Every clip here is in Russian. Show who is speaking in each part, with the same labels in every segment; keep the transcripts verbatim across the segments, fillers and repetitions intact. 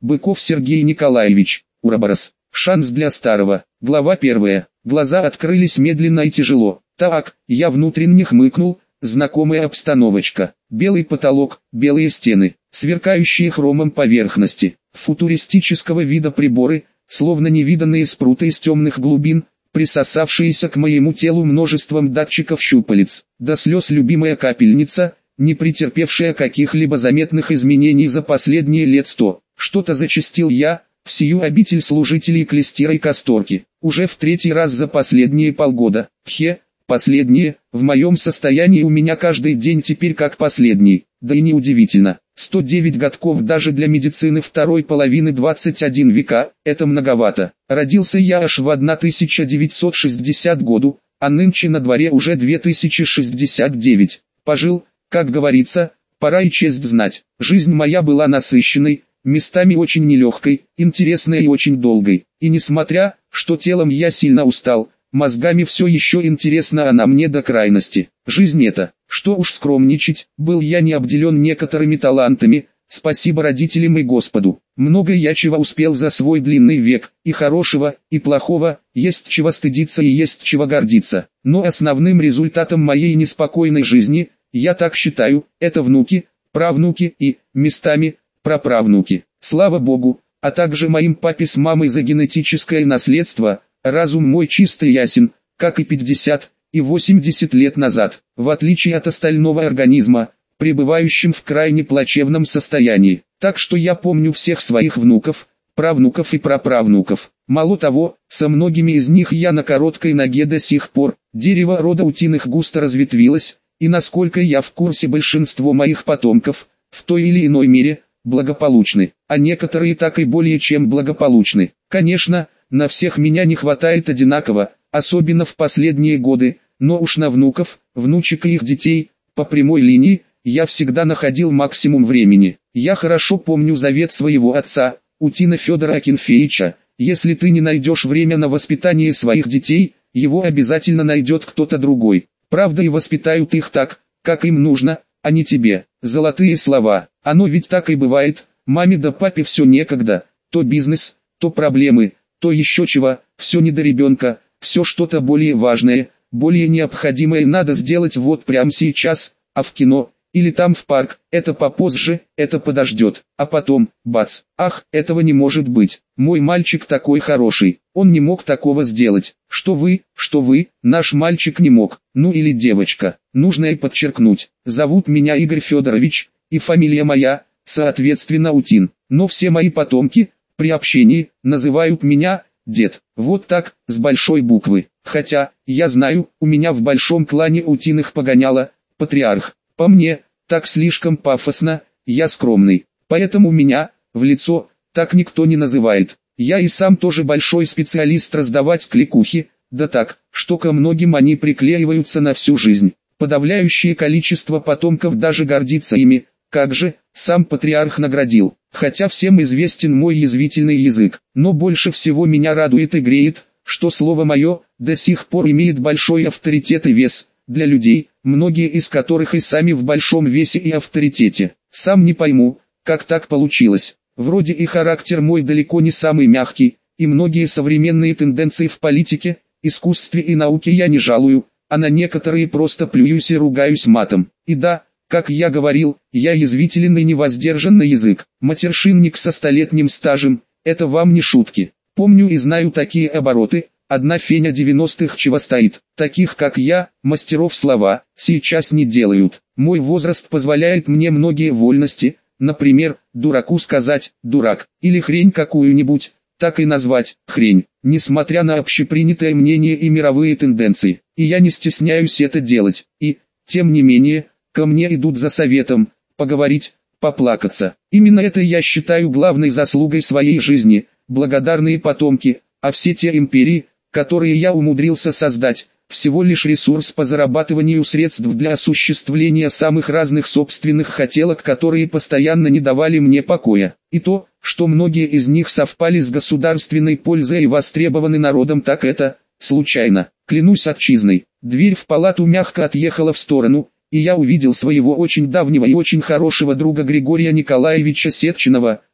Speaker 1: Быков Сергей Николаевич, Ураборос. Шанс для старого. Глава первая. Глаза открылись медленно и тяжело. Так, я внутренне хмыкнул, знакомая обстановочка. Белый потолок, белые стены, сверкающие хромом поверхности, футуристического вида приборы, словно невиданные спруты из темных глубин, присосавшиеся к моему телу множеством датчиков щупалец. До слез любимая капельница, не претерпевшая каких-либо заметных изменений за последние лет сто. Что-то зачастил я, в сию обитель служителей клестира и касторки, уже в третий раз за последние полгода. Хе, последние, в моем состоянии у меня каждый день теперь как последний, да и неудивительно. сто девять годков даже для медицины второй половины двадцать первого века, это многовато. Родился я аж в тысяча девятьсот шестидесятом году, а нынче на дворе уже две тысячи шестьдесят девять. Пожил, как говорится, пора и честь знать. Жизнь моя была насыщенной, местами очень нелегкой, интересной и очень долгой. И несмотря, что телом я сильно устал, мозгами все еще интересна она мне до крайности. Жизнь эта, что уж скромничать, был я не обделен некоторыми талантами, спасибо родителям и Господу. Много я чего успел за свой длинный век, и хорошего, и плохого, есть чего стыдиться и есть чего гордиться. Но основным результатом моей неспокойной жизни, я так считаю, это внуки, правнуки и, местами, праправнуки. Слава Богу, а также моим папе с мамой за генетическое наследство, разум мой чистый ясен, как и пятьдесят и восемьдесят лет назад, в отличие от остального организма, пребывающим в крайне плачевном состоянии. Так что я помню всех своих внуков, правнуков и праправнуков. Мало того, со многими из них я на короткой ноге до сих пор. Дерево рода утиных густо разветвилось, и насколько я в курсе, большинство моих потомков, в той или иной мере, благополучны, а некоторые так и более чем благополучны. Конечно, на всех меня не хватает одинаково, особенно в последние годы, но уж на внуков, внучек и их детей, по прямой линии, я всегда находил максимум времени. Я хорошо помню завет своего отца, Утина Федора Акинфеевича: если ты не найдешь время на воспитание своих детей, его обязательно найдет кто-то другой. Правда, и воспитают их так, как им нужно, а не тебе. Золотые слова. Оно ведь так и бывает, маме да папе все некогда, то бизнес, то проблемы, то еще чего, все не до ребенка, все что-то более важное, более необходимое надо сделать вот прямо сейчас, а в кино, или там в парк, это попозже, это подождет. А потом, бац, ах, этого не может быть, мой мальчик такой хороший, он не мог такого сделать. Что вы, что вы, наш мальчик не мог, ну или девочка, нужно и подчеркнуть, зовут меня Игорь Федорович, и фамилия моя, соответственно, Утин, но все мои потомки, при общении, называют меня дед, вот так, с большой буквы, хотя, я знаю, у меня в большом клане Утиных погоняло, патриарх, по мне, так слишком пафосно, я скромный, поэтому меня, в лицо, так никто не называет. Я и сам тоже большой специалист раздавать кликухи, да так, что ко многим они приклеиваются на всю жизнь. Подавляющее количество потомков даже гордится ими, как же, сам патриарх наградил. Хотя всем известен мой язвительный язык, но больше всего меня радует и греет, что слово мое, до сих пор имеет большой авторитет и вес, для людей, многие из которых и сами в большом весе и авторитете. Сам не пойму, как так получилось. Вроде и характер мой далеко не самый мягкий, и многие современные тенденции в политике, искусстве и науке я не жалую, а на некоторые просто плююсь и ругаюсь матом. И да, как я говорил, я язвителен и невоздержанный язык, матершинник со столетним стажем, это вам не шутки. Помню и знаю такие обороты, одна феня девяностых чего стоит, таких как я, мастеров слова, сейчас не делают. Мой возраст позволяет мне многие вольности. Например, дураку сказать «дурак», или хрень какую-нибудь, так и назвать «хрень», несмотря на общепринятое мнение и мировые тенденции. И я не стесняюсь это делать. И, тем не менее, ко мне идут за советом, поговорить, поплакаться. Именно это я считаю главной заслугой своей жизни, благодарные потомки, а все те империи, которые я умудрился создать, всего лишь ресурс по зарабатыванию средств для осуществления самых разных собственных хотелок, которые постоянно не давали мне покоя. И то, что многие из них совпали с государственной пользой и востребованы народом, так это, случайно. Клянусь отчизной, дверь в палату мягко отъехала в сторону, и я увидел своего очень давнего и очень хорошего друга Григория Николаевича Сетчинова,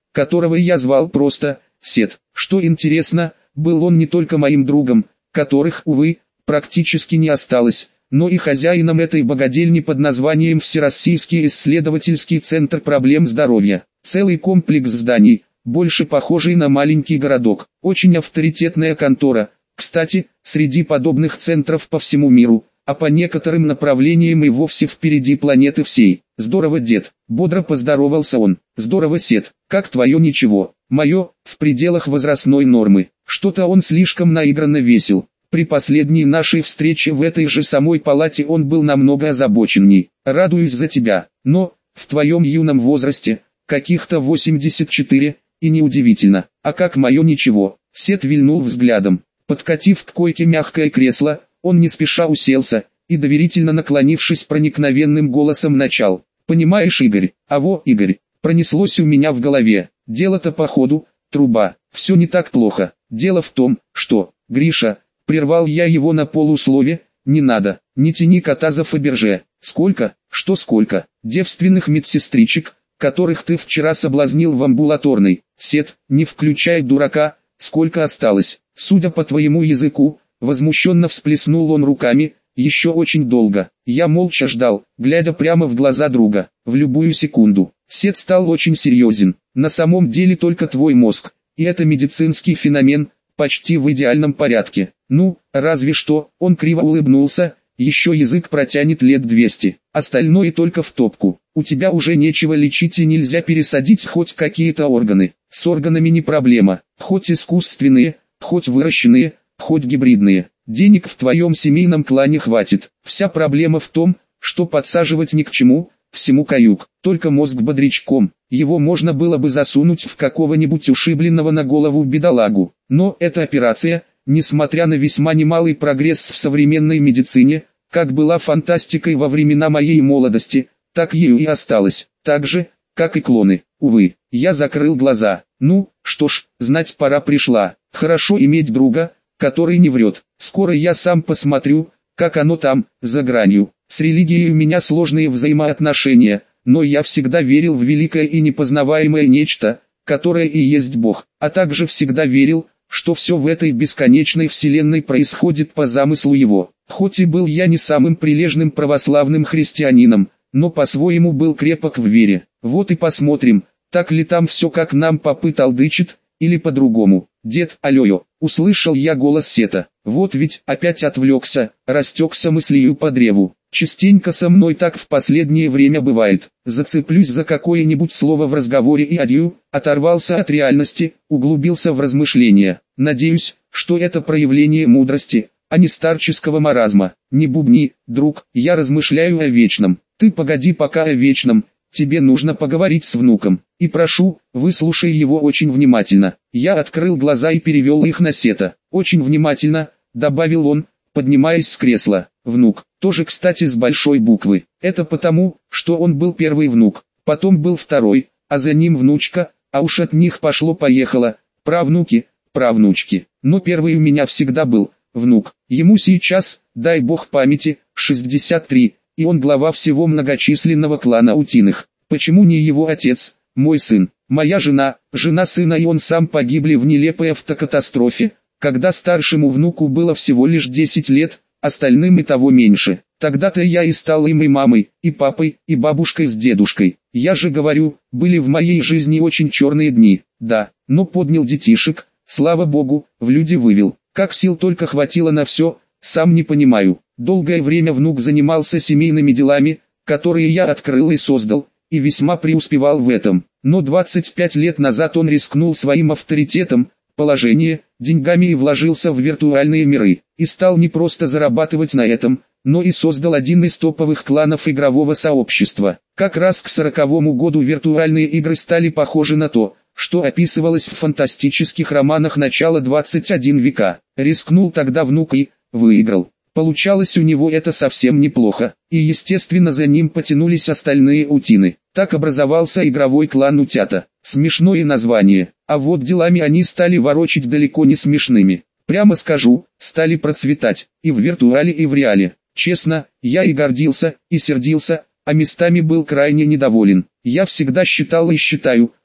Speaker 1: которого я звал просто Сет. Что интересно, был он не только моим другом, которых, увы, практически не осталось, но и хозяином этой богадельни под названием Всероссийский исследовательский центр проблем здоровья. Целый комплекс зданий, больше похожий на маленький городок. Очень авторитетная контора, кстати, среди подобных центров по всему миру, а по некоторым направлениям и вовсе впереди планеты всей. Здорово, дед, бодро поздоровался он. Здорово, Сет, как твое ничего? Мое, в пределах возрастной нормы. Что-то он слишком наигранно весел. При последней нашей встрече в этой же самой палате он был намного озабоченней. Радуюсь за тебя, но, в твоем юном возрасте, каких-то восемьдесят четыре, и неудивительно. А как мое ничего? Сет вильнул взглядом. Подкатив к койке мягкое кресло, он не спеша уселся, и доверительно наклонившись проникновенным голосом начал. Понимаешь, Игорь, аво, Игорь, пронеслось у меня в голове. Дело-то походу, труба, все не так плохо. Дело в том, что, Гриша, прервал я его на полуслове, не надо, не тяни кота за Фаберже. Сколько, что сколько, девственных медсестричек, которых ты вчера соблазнил в амбулаторной, Сет, не включай дурака, сколько осталось, судя по твоему языку, возмущенно всплеснул он руками, еще очень долго. Я молча ждал, глядя прямо в глаза друга, в любую секунду. Сет стал очень серьезен, на самом деле только твой мозг, и это медицинский феномен, почти в идеальном порядке. Ну, разве что, он криво улыбнулся, еще язык протянет лет двести, остальное только в топку. У тебя уже нечего лечить и нельзя пересадить хоть какие-то органы. С органами не проблема, хоть искусственные, хоть выращенные, хоть гибридные. Денег в твоем семейном клане хватит. Вся проблема в том, что подсаживать ни к чему, всему каюк. Только мозг бодрячком, его можно было бы засунуть в какого-нибудь ушибленного на голову бедолагу. Но эта операция, несмотря на весьма немалый прогресс в современной медицине, как была фантастикой во времена моей молодости, так ею и осталась. Так же, как и клоны. Увы, я закрыл глаза. Ну, что ж, знать пора пришла. Хорошо иметь друга, который не врет. Скоро я сам посмотрю, как оно там, за гранью. С религией у меня сложные взаимоотношения, но я всегда верил в великое и непознаваемое нечто, которое и есть Бог, а также всегда верил, что все в этой бесконечной вселенной происходит по замыслу Его. Хоть и был я не самым прилежным православным христианином, но по-своему был крепок в вере. Вот и посмотрим, так ли там все, как нам попы толдычит, или по-другому. Дед, алё, услышал я голос Сета. Вот ведь опять отвлекся, растекся мыслью по древу. Частенько со мной так в последнее время бывает. Зацеплюсь за какое-нибудь слово в разговоре и адью, оторвался от реальности, углубился в размышления. Надеюсь, что это проявление мудрости, а не старческого маразма. Не бубни, друг, я размышляю о вечном. Ты погоди пока о вечном, тебе нужно поговорить с внуком. И прошу, выслушай его очень внимательно. Я открыл глаза и перевел их на Сета. Очень внимательно, добавил он, поднимаясь с кресла. Внук, тоже кстати с большой буквы. Это потому, что он был первый внук, потом был второй, а за ним внучка, а уж от них пошло-поехало, правнуки, правнучки. Но первый у меня всегда был, внук. Ему сейчас, дай бог памяти, шестьдесят три, и он глава всего многочисленного клана Утиных. Почему не его отец, мой сын, моя жена, жена сына и он сам погибли в нелепой автокатастрофе, когда старшему внуку было всего лишь десять лет, остальным и того меньше. Тогда-то я и стал им и мамой, и папой, и бабушкой с дедушкой. Я же говорю, были в моей жизни очень черные дни, да, но поднял детишек, слава богу, в люди вывел. Как сил только хватило на все, сам не понимаю. Долгое время внук занимался семейными делами, которые я открыл и создал, и весьма преуспевал в этом. Но двадцать пять лет назад он рискнул своим авторитетом, положением, деньгами и вложился в виртуальные миры, и стал не просто зарабатывать на этом, но и создал один из топовых кланов игрового сообщества. Как раз к сороковому году виртуальные игры стали похожи на то, что описывалось в фантастических романах начала двадцать первого века. Рискнул тогда внук и выиграл. Получалось у него это совсем неплохо, и естественно за ним потянулись остальные утины. Так образовался игровой клан Утята. Смешное название, а вот делами они стали ворочить далеко не смешными. Прямо скажу, стали процветать, и в виртуале и в реале. Честно, я и гордился, и сердился, а местами был крайне недоволен. Я всегда считал и считаю,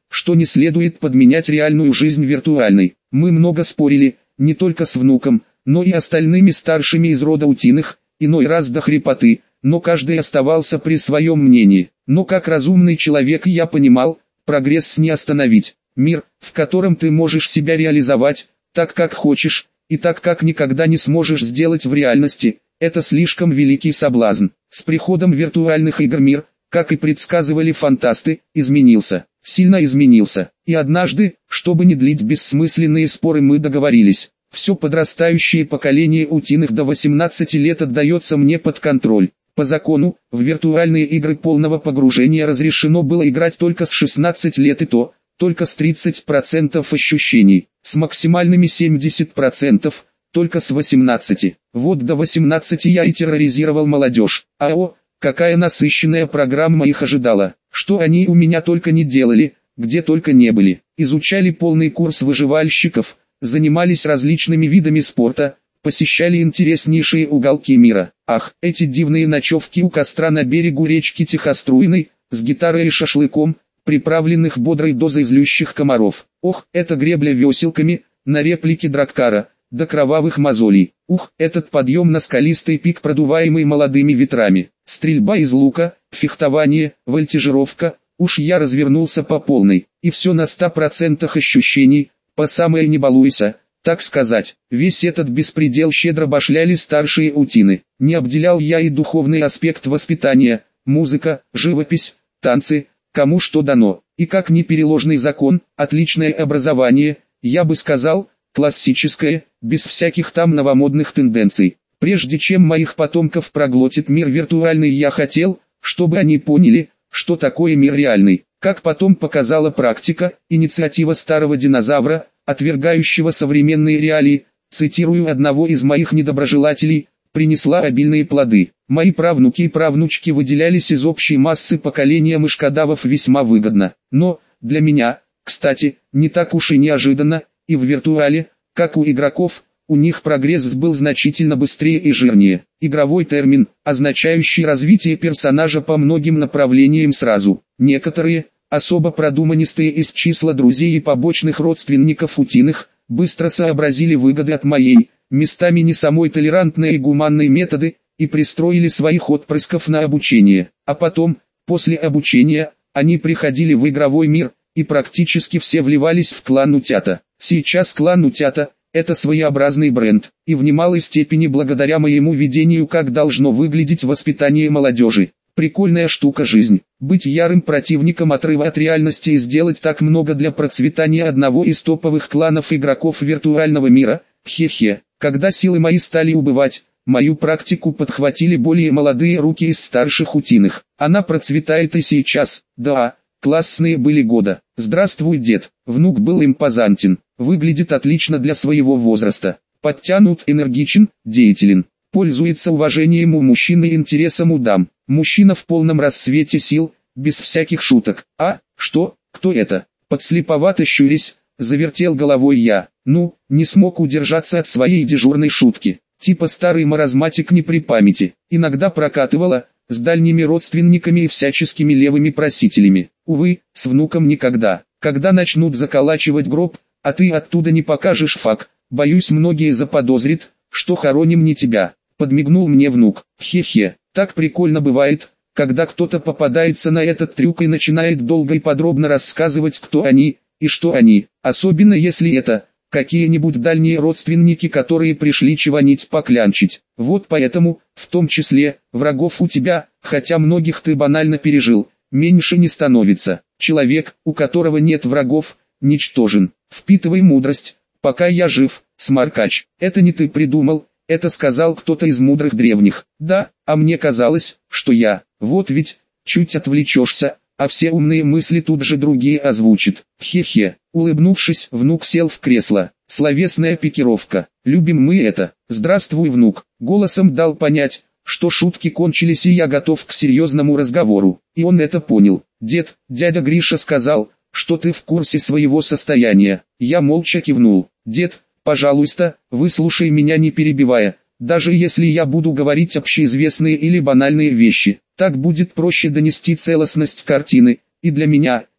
Speaker 1: что не следует подменять реальную жизнь виртуальной. Мы много спорили, не только с внуком, но и остальными старшими из рода Утиных, иной раз до хрипоты, но каждый оставался при своем мнении. Но как разумный человек я понимал, прогресс не остановить. Мир, в котором ты можешь себя реализовать, так как хочешь, и так как никогда не сможешь сделать в реальности, это слишком великий соблазн. С приходом виртуальных игр мир, как и предсказывали фантасты, изменился, сильно изменился. И однажды, чтобы не длить бессмысленные споры, мы договорились. Все подрастающее поколение Утиных до восемнадцати лет отдается мне под контроль. По закону, в виртуальные игры полного погружения разрешено было играть только с шестнадцати лет, и то, только с тридцати процентов ощущений, с максимальными семидесятью процентами, только с восемнадцати. Вот до восемнадцати я и терроризировал молодежь. А о, какая насыщенная программа их ожидала, что они у меня только не делали, где только не были. Изучали полный курс выживальщиков, занимались различными видами спорта, посещали интереснейшие уголки мира. Ах, эти дивные ночевки у костра на берегу речки Тихоструйной, с гитарой и шашлыком, приправленных бодрой дозой злющих комаров. Ох, эта гребля веселками, на реплике Драккара, до кровавых мозолей. Ух, этот подъем на скалистый пик, продуваемый молодыми ветрами. Стрельба из лука, фехтование, вольтижировка. Уж я развернулся по полной, и все на ста процентах ощущений, по самое не балуйся, так сказать. Весь этот беспредел щедро башляли старшие Утины. Не обделял я и духовный аспект воспитания, музыка, живопись, танцы, кому что дано. И как непереложный закон, отличное образование, я бы сказал, классическое, без всяких там новомодных тенденций. Прежде чем моих потомков проглотит мир виртуальный, я хотел, чтобы они поняли, что такое мир реальный. Как потом показала практика, инициатива старого динозавра, отвергающего современные реалии, цитирую одного из моих недоброжелателей, принесла обильные плоды. Мои правнуки и правнучки выделялись из общей массы поколения мышкодавов весьма выгодно. Но, для меня, кстати, не так уж и неожиданно, и в виртуале, как у игроков, у них прогресс был значительно быстрее и жирнее. Игровой термин, означающий развитие персонажа по многим направлениям сразу. Некоторые, особо продуманистые из числа друзей и побочных родственников Утиных, быстро сообразили выгоды от моей, местами не самой толерантной и гуманной методы, и пристроили своих отпрысков на обучение. А потом, после обучения, они приходили в игровой мир, и практически все вливались в клан Утята. Сейчас клан Утята – это своеобразный бренд, и в немалой степени благодаря моему видению, как должно выглядеть воспитание молодежи. Прикольная штука жизнь. Быть ярым противником отрыва от реальности и сделать так много для процветания одного из топовых кланов игроков виртуального мира. Хе-хе. Когда силы мои стали убывать, мою практику подхватили более молодые руки из старших Утиных. Она процветает и сейчас. Да, классные были года. Здравствуй, дед. Внук был импозантен. Выглядит отлично для своего возраста. Подтянут, энергичен, деятелен. Пользуется уважением у мужчин и интересом у дам. Мужчина в полном расцвете сил, без всяких шуток. А, что, кто это? Подслеповато щурясь, завертел головой я. Ну, не смог удержаться от своей дежурной шутки. Типа старый маразматик не при памяти. Иногда прокатывала, с дальними родственниками и всяческими левыми просителями. Увы, с внуком никогда. Когда начнут заколачивать гроб, а ты оттуда не покажешь факт, боюсь, многие заподозрят, что хороним не тебя. Подмигнул мне внук. Хе-хе, так прикольно бывает, когда кто-то попадается на этот трюк и начинает долго и подробно рассказывать, кто они, и что они, особенно если это какие-нибудь дальние родственники, которые пришли чеванить поклянчить. Вот поэтому, в том числе, врагов у тебя, хотя многих ты банально пережил, меньше не становится. Человек, у которого нет врагов, ничтожен. Впитывай мудрость, пока я жив, смаркач. Это не ты придумал, это сказал кто-то из мудрых древних. Да, а мне казалось, что я. Вот ведь, чуть отвлечешься, а все умные мысли тут же другие озвучит. Хе-хе. Улыбнувшись, внук сел в кресло. Словесная пикировка. Любим мы это. Здравствуй, внук. Голосом дал понять, что шутки кончились и я готов к серьезному разговору. И он это понял. Дед, дядя Гриша сказал, что ты в курсе своего состояния. Я молча кивнул. Дед, пожалуйста, выслушай меня не перебивая, даже если я буду говорить общеизвестные или банальные вещи. Так будет проще донести целостность картины, и для меня,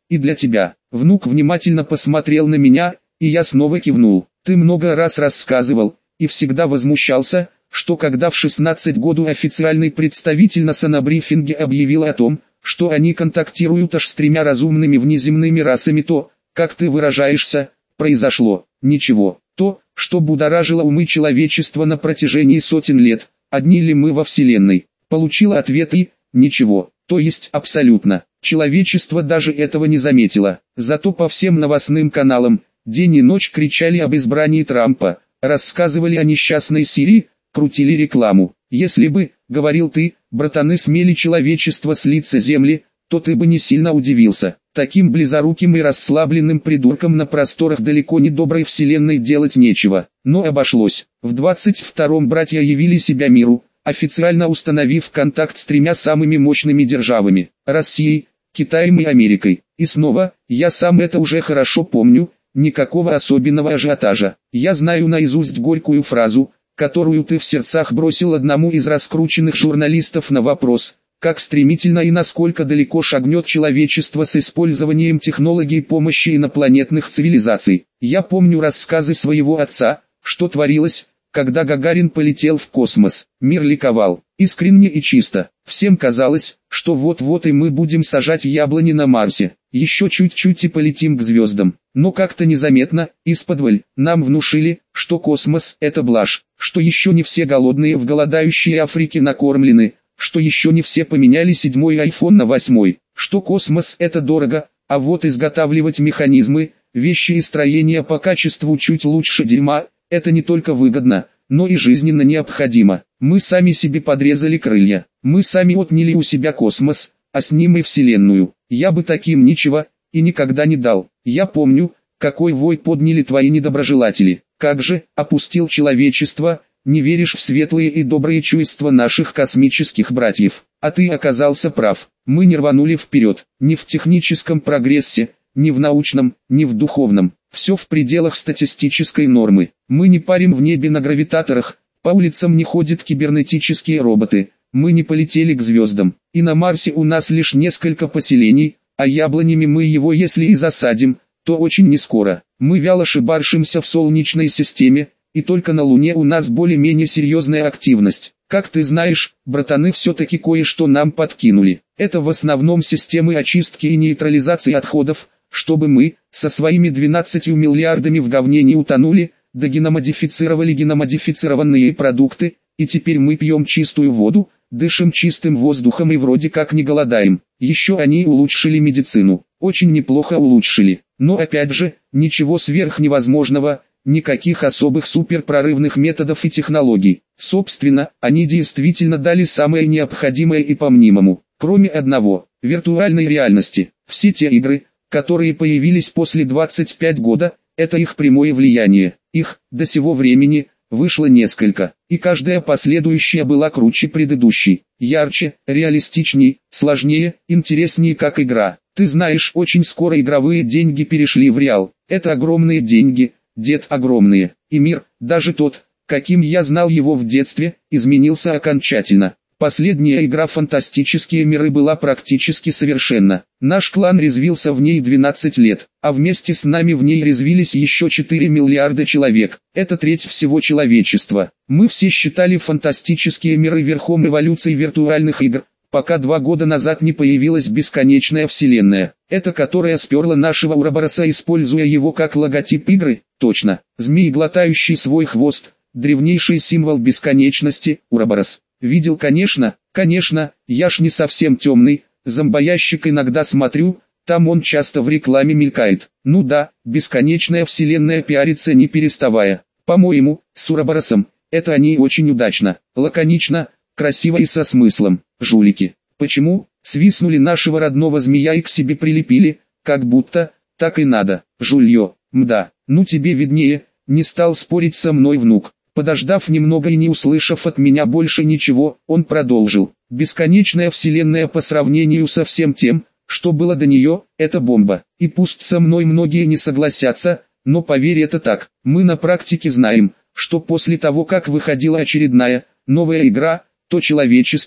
Speaker 1: и для тебя. Внук внимательно посмотрел на меня, и я снова кивнул. Ты много раз рассказывал, и всегда возмущался, что когда в шестнадцать году официальный представитель НАСА на брифинге объявил о том, что они контактируют аж с тремя разумными внеземными расами, то, как ты выражаешься, произошло ничего. То, что будоражило умы человечества на протяжении сотен лет, одни ли мы во Вселенной, получило ответ и ничего, то есть абсолютно. Человечество даже этого не заметило. Зато по всем новостным каналам день и ночь кричали об избрании Трампа, рассказывали о несчастной Сирии, крутили рекламу. Если бы, говорил ты, братаны, смели человечество с лица земли, то ты бы не сильно удивился. Таким близоруким и расслабленным придуркам на просторах далеко не доброй вселенной делать нечего. Но обошлось. В двадцать втором братья явили себя миру, официально установив контакт с тремя самыми мощными державами – Россией, Китаем и Америкой. И снова, я сам это уже хорошо помню, никакого особенного ажиотажа. Я знаю наизусть горькую фразу, которую ты в сердцах бросил одному из раскрученных журналистов на вопрос, как стремительно и насколько далеко шагнет человечество с использованием технологий помощи инопланетных цивилизаций. Я помню рассказы своего отца, что творилось, когда Гагарин полетел в космос. Мир ликовал, искренне и чисто. Всем казалось, что вот-вот и мы будем сажать яблони на Марсе. Еще чуть-чуть и полетим к звездам. Но как-то незаметно, исподволь, нам внушили, что космос – это блажь, что еще не все голодные в голодающей Африке накормлены, что еще не все поменяли седьмой айфон на восьмой, что космос – это дорого, а вот изготавливать механизмы, вещи и строения по качеству чуть лучше дерьма – это не только выгодно, но и жизненно необходимо. Мы сами себе подрезали крылья, мы сами отняли у себя космос, а с ним и Вселенную. Я бы таким ничего и никогда не дал. Я помню, какой вой подняли твои недоброжелатели. Как же, опустил человечество, не веришь в светлые и добрые чувства наших космических братьев. А ты оказался прав. Мы не рванули вперед, ни в техническом прогрессе, ни в научном, ни в духовном. Все в пределах статистической нормы. Мы не парим в небе на гравитаторах, по улицам не ходят кибернетические роботы. Мы не полетели к звездам, и на Марсе у нас лишь несколько поселений, а яблонями мы его если и засадим, то очень нескоро. Мы вяло шибаршимся в Солнечной системе, и только на Луне у нас более-менее серьезная активность. Как ты знаешь, братаны, все-таки кое-что нам подкинули. Это в основном системы очистки и нейтрализации отходов, чтобы мы, со своими двенадцатью миллиардами в говне не утонули, да геномодифицировали геномодифицированные продукты, и теперь мы пьем чистую воду, дышим чистым воздухом и вроде как не голодаем. Еще они улучшили медицину, очень неплохо улучшили. Но опять же, ничего сверхневозможного, никаких особых суперпрорывных методов и технологий. Собственно, они действительно дали самое необходимое и по-мнимому, кроме одного – виртуальной реальности. Все те игры, которые появились после двадцать пять года, это их прямое влияние. Их, до сего времени, вышло несколько, и каждая последующая была круче предыдущей, ярче, реалистичней, сложнее, интереснее как игра. Ты знаешь, очень скоро игровые деньги перешли в реал. Это огромные деньги, дед, огромные. И мир, даже тот, каким я знал его в детстве, изменился окончательно. Последняя игра «Фантастические миры» была практически совершенна. Наш клан резвился в ней двенадцать лет, а вместе с нами в ней резвились еще четыре миллиарда человек. Это треть всего человечества. Мы все считали «Фантастические миры» верхом эволюции виртуальных игр, пока два года назад не появилась бесконечная вселенная. Это которая сперла нашего Урабороса, используя его как логотип игры. Точно, змей, глотающий свой хвост, древнейший символ бесконечности, Ураборос. Видел, конечно, конечно, я ж не совсем темный, зомбоящик иногда смотрю, там он часто в рекламе мелькает. Ну да, бесконечная вселенная пиарится не переставая. По-моему, с Ураборосом, это они очень удачно, лаконично, красиво и со смыслом. Жулики. Почему? Свистнули нашего родного змея и к себе прилепили, как будто, так и надо. Жулье, мда, ну тебе виднее, не стал спорить со мной внук. Подождав немного и не услышав от меня больше ничего, он продолжил. Бесконечная вселенная по сравнению со всем тем, что было до нее, это бомба. И пусть со мной многие не согласятся, но поверь, это так. Мы на практике знаем, что после того, как выходила очередная, новая игра, то человеческие,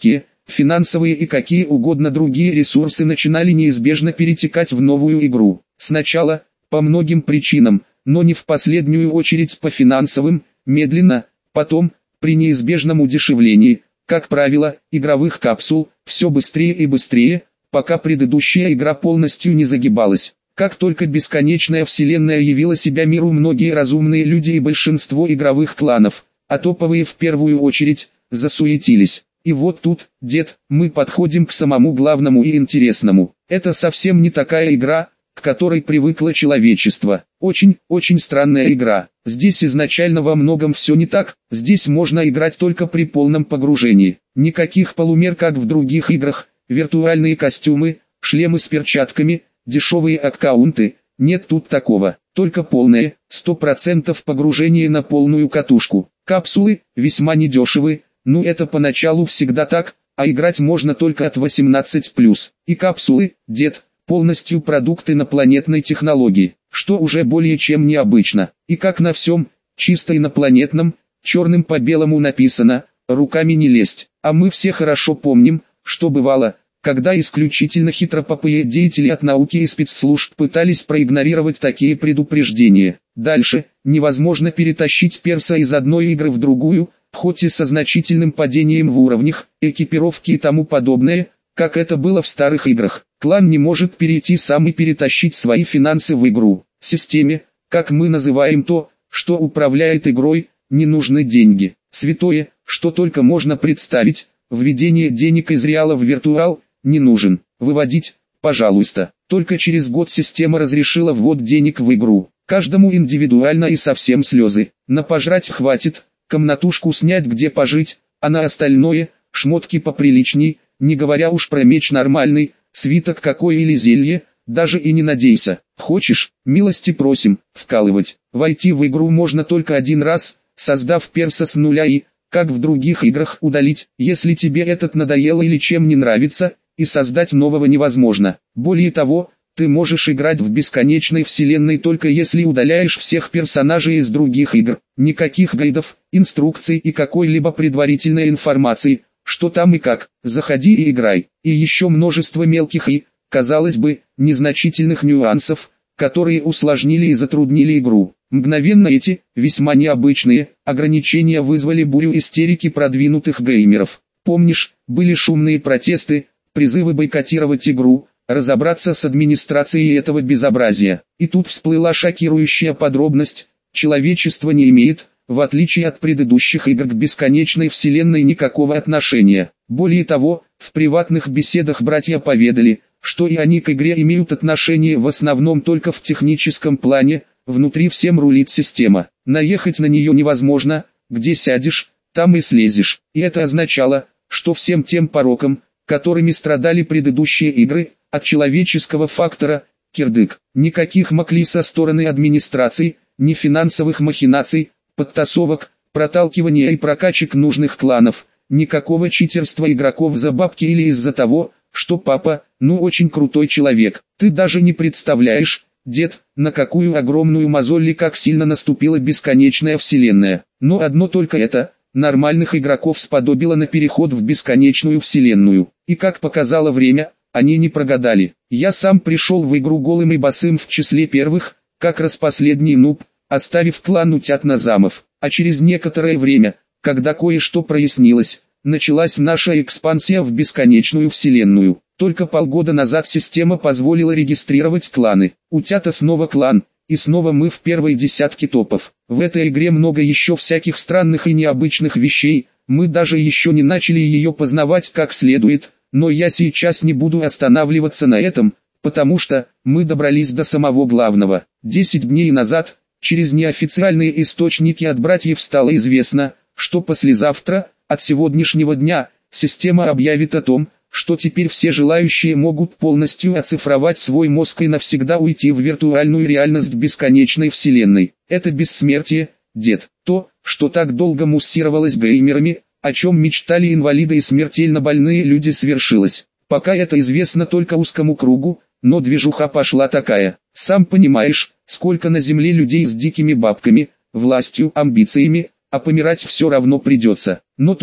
Speaker 1: финансовые и какие угодно другие ресурсы начинали неизбежно перетекать в новую игру. Сначала, по многим причинам, но не в последнюю очередь по финансовым, медленно, потом, при неизбежном удешевлении, как правило, игровых капсул, все быстрее и быстрее, пока предыдущая игра полностью не загибалась. Как только бесконечная вселенная явила себя миру, многие разумные люди и большинство игровых кланов, а топовые в первую очередь, засуетились. И вот тут, дед, мы подходим к самому главному и интересному. Это совсем не такая игра, к которой привыкло человечество. Очень, очень странная игра. Здесь изначально во многом все не так, здесь можно играть только при полном погружении. Никаких полумер, как в других играх, виртуальные костюмы, шлемы с перчатками, дешевые аккаунты, нет тут такого. Только полное, сто процентов погружение на полную катушку. Капсулы, весьма недешевы, ну это поначалу всегда так, а играть можно только от восемнадцати плюс. И капсулы, дед, полностью продукт инопланетной технологии, что уже более чем необычно. И как на всем, чисто инопланетном, черным по белому написано, руками не лезть. А мы все хорошо помним, что бывало, когда исключительно хитропопые деятели от науки и спецслужб пытались проигнорировать такие предупреждения. Дальше, невозможно перетащить перса из одной игры в другую, хоть и со значительным падением в уровнях, экипировке и тому подобное, как это было в старых играх. Клан не может перейти сам и перетащить свои финансы в игру. Системе, как мы называем то, что управляет игрой, не нужны деньги. Святое, что только можно представить, введение денег из реала в виртуал, не нужен. Выводить, пожалуйста. Только через год система разрешила ввод денег в игру. Каждому индивидуально и совсем слезы. На пожрать хватит, комнатушку снять где пожить, а на остальное, шмотки поприличней, не говоря уж про меч нормальный, свиток какой или зелье, даже и не надейся. Хочешь, милости просим, вкалывать. Войти в игру можно только один раз, создав перса с нуля и, как в других играх, удалить, если тебе этот надоело или чем не нравится, и создать нового невозможно. Более того, ты можешь играть в бесконечной вселенной только если удаляешь всех персонажей из других игр. Никаких гайдов, инструкций и какой-либо предварительной информации, что там и как, заходи и играй. И еще множество мелких и, казалось бы, незначительных нюансов, которые усложнили и затруднили игру. Мгновенно эти, весьма необычные, ограничения вызвали бурю истерики продвинутых геймеров. Помнишь, были шумные протесты, призывы бойкотировать игру, разобраться с администрацией этого безобразия. И тут всплыла шокирующая подробность: человечество не имеет, в отличие от предыдущих игр, к бесконечной вселенной никакого отношения. Более того, в приватных беседах братья поведали, что и они к игре имеют отношение в основном только в техническом плане, внутри всем рулит система. Наехать на нее невозможно, где сядешь, там и слезешь. И это означало, что всем тем порокам, которыми страдали предыдущие игры, от человеческого фактора, кирдык. Никаких маклей со стороны администрации, ни финансовых махинаций, подтасовок, проталкивания и прокачек нужных кланов, никакого читерства игроков за бабки или из-за того, что папа, ну очень крутой человек. Ты даже не представляешь, дед, на какую огромную мозоль и как сильно наступила бесконечная вселенная. Но одно только это, нормальных игроков сподобило на переход в бесконечную вселенную. И как показало время, они не прогадали. Я сам пришел в игру голым и босым в числе первых, как раз последний нуб, оставив клан Утят-Назамов. А через некоторое время, когда кое-что прояснилось, началась наша экспансия в бесконечную вселенную. Только полгода назад система позволила регистрировать кланы. Утята снова клан, и снова мы в первой десятке топов. В этой игре много еще всяких странных и необычных вещей, мы даже еще не начали ее познавать как следует, но я сейчас не буду останавливаться на этом, потому что мы добрались до самого главного. Десять дней назад, через неофициальные источники от братьев стало известно, что послезавтра, от сегодняшнего дня, система объявит о том, что теперь все желающие могут полностью оцифровать свой мозг и навсегда уйти в виртуальную реальность бесконечной вселенной. Это бессмертие, дед, то, что так долго муссировалось геймерами, о чем мечтали инвалиды и смертельно больные люди, свершилось. Пока это известно только узкому кругу, но движуха пошла такая. Сам понимаешь, сколько на земле людей с дикими бабками, властью, амбициями, а помирать все равно придется. Но тут,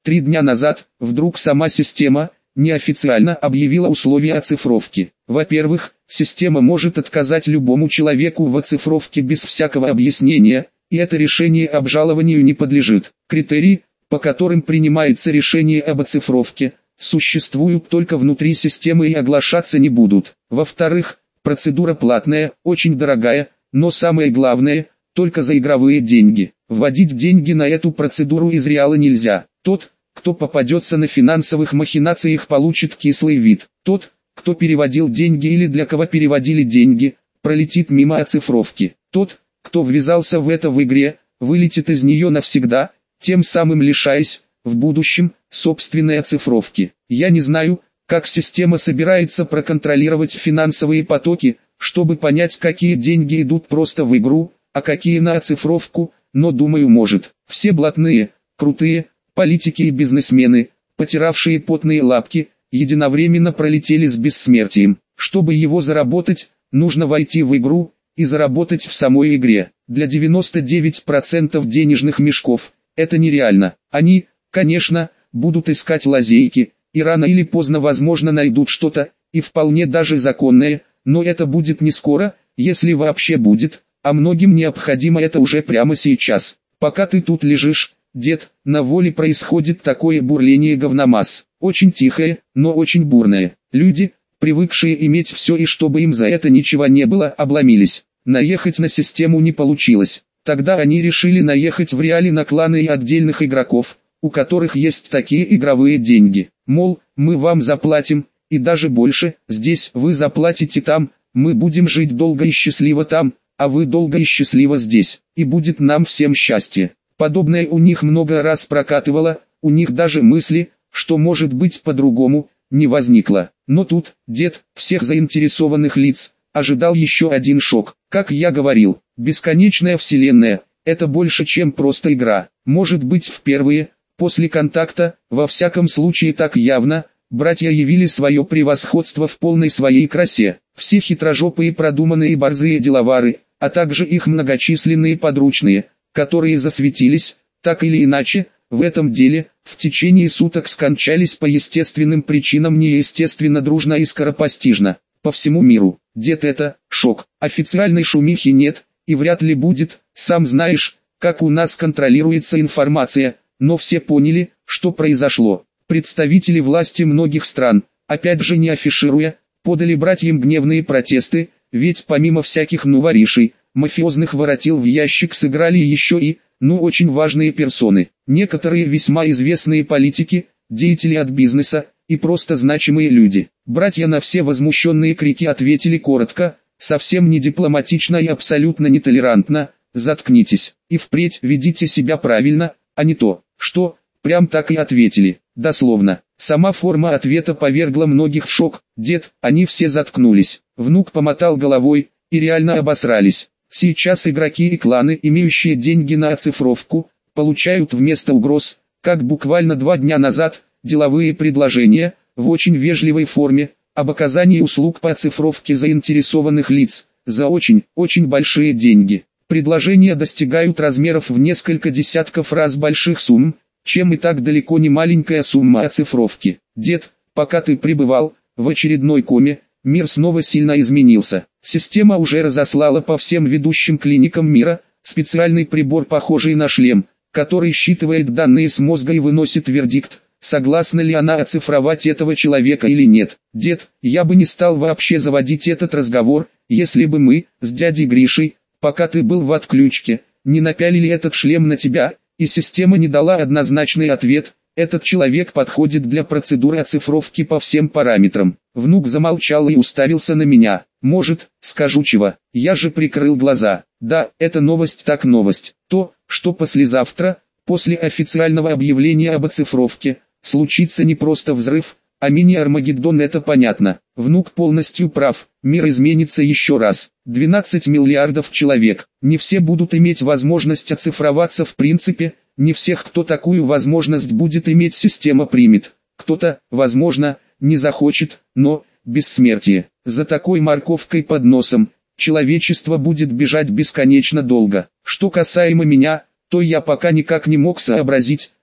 Speaker 1: Три дня назад, вдруг сама система, неофициально объявила условия оцифровки. Во-первых, система может отказать любому человеку в оцифровке без всякого объяснения, и это решение обжалованию не подлежит. Критерии, по которым принимается решение об оцифровке, существуют только внутри системы и оглашаться не будут. Во-вторых, процедура платная, очень дорогая, но самое главное, только за игровые деньги. Вводить деньги на эту процедуру из реала нельзя. Тот, кто попадется на финансовых махинациях, получит кислый вид. Тот, кто переводил деньги или для кого переводили деньги, пролетит мимо оцифровки. Тот, кто ввязался в это в игре, вылетит из нее навсегда, тем самым лишаясь, в будущем, собственной оцифровки. Я не знаю, как система собирается проконтролировать финансовые потоки, чтобы понять, какие деньги идут просто в игру, а какие на оцифровку, но думаю может. Все блатные, крутые, политики и бизнесмены, потиравшие потные лапки, единовременно пролетели с бессмертием. Чтобы его заработать, нужно войти в игру и заработать в самой игре. Для девяноста девяти процентов денежных мешков это нереально. Они, конечно, будут искать лазейки, и рано или поздно возможно найдут что-то, и вполне даже законное, но это будет не скоро, если вообще будет, а многим необходимо это уже прямо сейчас. Пока ты тут лежишь, дед, на воле происходит такое бурление говномасс, очень тихое, но очень бурное. Люди, привыкшие иметь все и чтобы им за это ничего не было, обломились. Наехать на систему не получилось. Тогда они решили наехать в реале на кланы и отдельных игроков, у которых есть такие игровые деньги. Мол, мы вам заплатим, и даже больше, здесь вы заплатите там, мы будем жить долго и счастливо там, а вы долго и счастливо здесь, и будет нам всем счастье. Подобное у них много раз прокатывало, у них даже мысли, что может быть по-другому, не возникло. Но тут, дед, всех заинтересованных лиц, ожидал еще один шок. Как я говорил, бесконечная вселенная, это больше чем просто игра. Может быть впервые, после контакта, во всяком случае так явно, братья явили свое превосходство в полной своей красе. Все хитрожопые продуманные борзые деловары, а также их многочисленные подручные, которые засветились, так или иначе, в этом деле, в течение суток скончались по естественным причинам неестественно дружно и скоропостижно, по всему миру. Дед, это шок. Официальной шумихи нет, и вряд ли будет, сам знаешь, как у нас контролируется информация, но все поняли, что произошло. Представители власти многих стран, опять же не афишируя, подали братьям гневные протесты, ведь помимо всяких нуворишей, мафиозных воротил в ящик сыграли еще и, ну очень важные персоны. Некоторые весьма известные политики, деятели от бизнеса, и просто значимые люди. Братья на все возмущенные крики ответили коротко, совсем не дипломатично и абсолютно нетолерантно: заткнитесь, и впредь ведите себя правильно, а не то, что, прям так и ответили, дословно. Сама форма ответа повергла многих в шок. Дед, они все заткнулись. Внук помотал головой, и реально обосрались. Сейчас игроки и кланы, имеющие деньги на оцифровку, получают вместо угроз, как буквально два дня назад, деловые предложения, в очень вежливой форме, об оказании услуг по оцифровке заинтересованных лиц, за очень, очень большие деньги. Предложения достигают размеров в несколько десятков раз больших сумм, чем и так далеко не маленькая сумма оцифровки. Дед, пока ты пребывал в очередной коме, мир снова сильно изменился. Система уже разослала по всем ведущим клиникам мира специальный прибор, похожий на шлем, который считывает данные с мозга и выносит вердикт, согласна ли она оцифровать этого человека или нет. Дед, я бы не стал вообще заводить этот разговор, если бы мы, с дядей Гришей, пока ты был в отключке, не напялили этот шлем на тебя, и система не дала однозначный ответ: этот человек подходит для процедуры оцифровки по всем параметрам. Внук замолчал и уставился на меня. Может, скажу чего, я же прикрыл глаза. Да, это новость так новость. То, что послезавтра, после официального объявления об оцифровке, случится не просто взрыв, а мини-Армагеддон, это понятно. Внук полностью прав, мир изменится еще раз. двенадцать миллиардов человек, не все будут иметь возможность оцифроваться в принципе, не всех, кто такую возможность будет иметь, система примет. Кто-то, возможно, не захочет, но, бессмертие, за такой морковкой под носом, человечество будет бежать бесконечно долго. Что касаемо меня, то я пока никак не мог сообразить,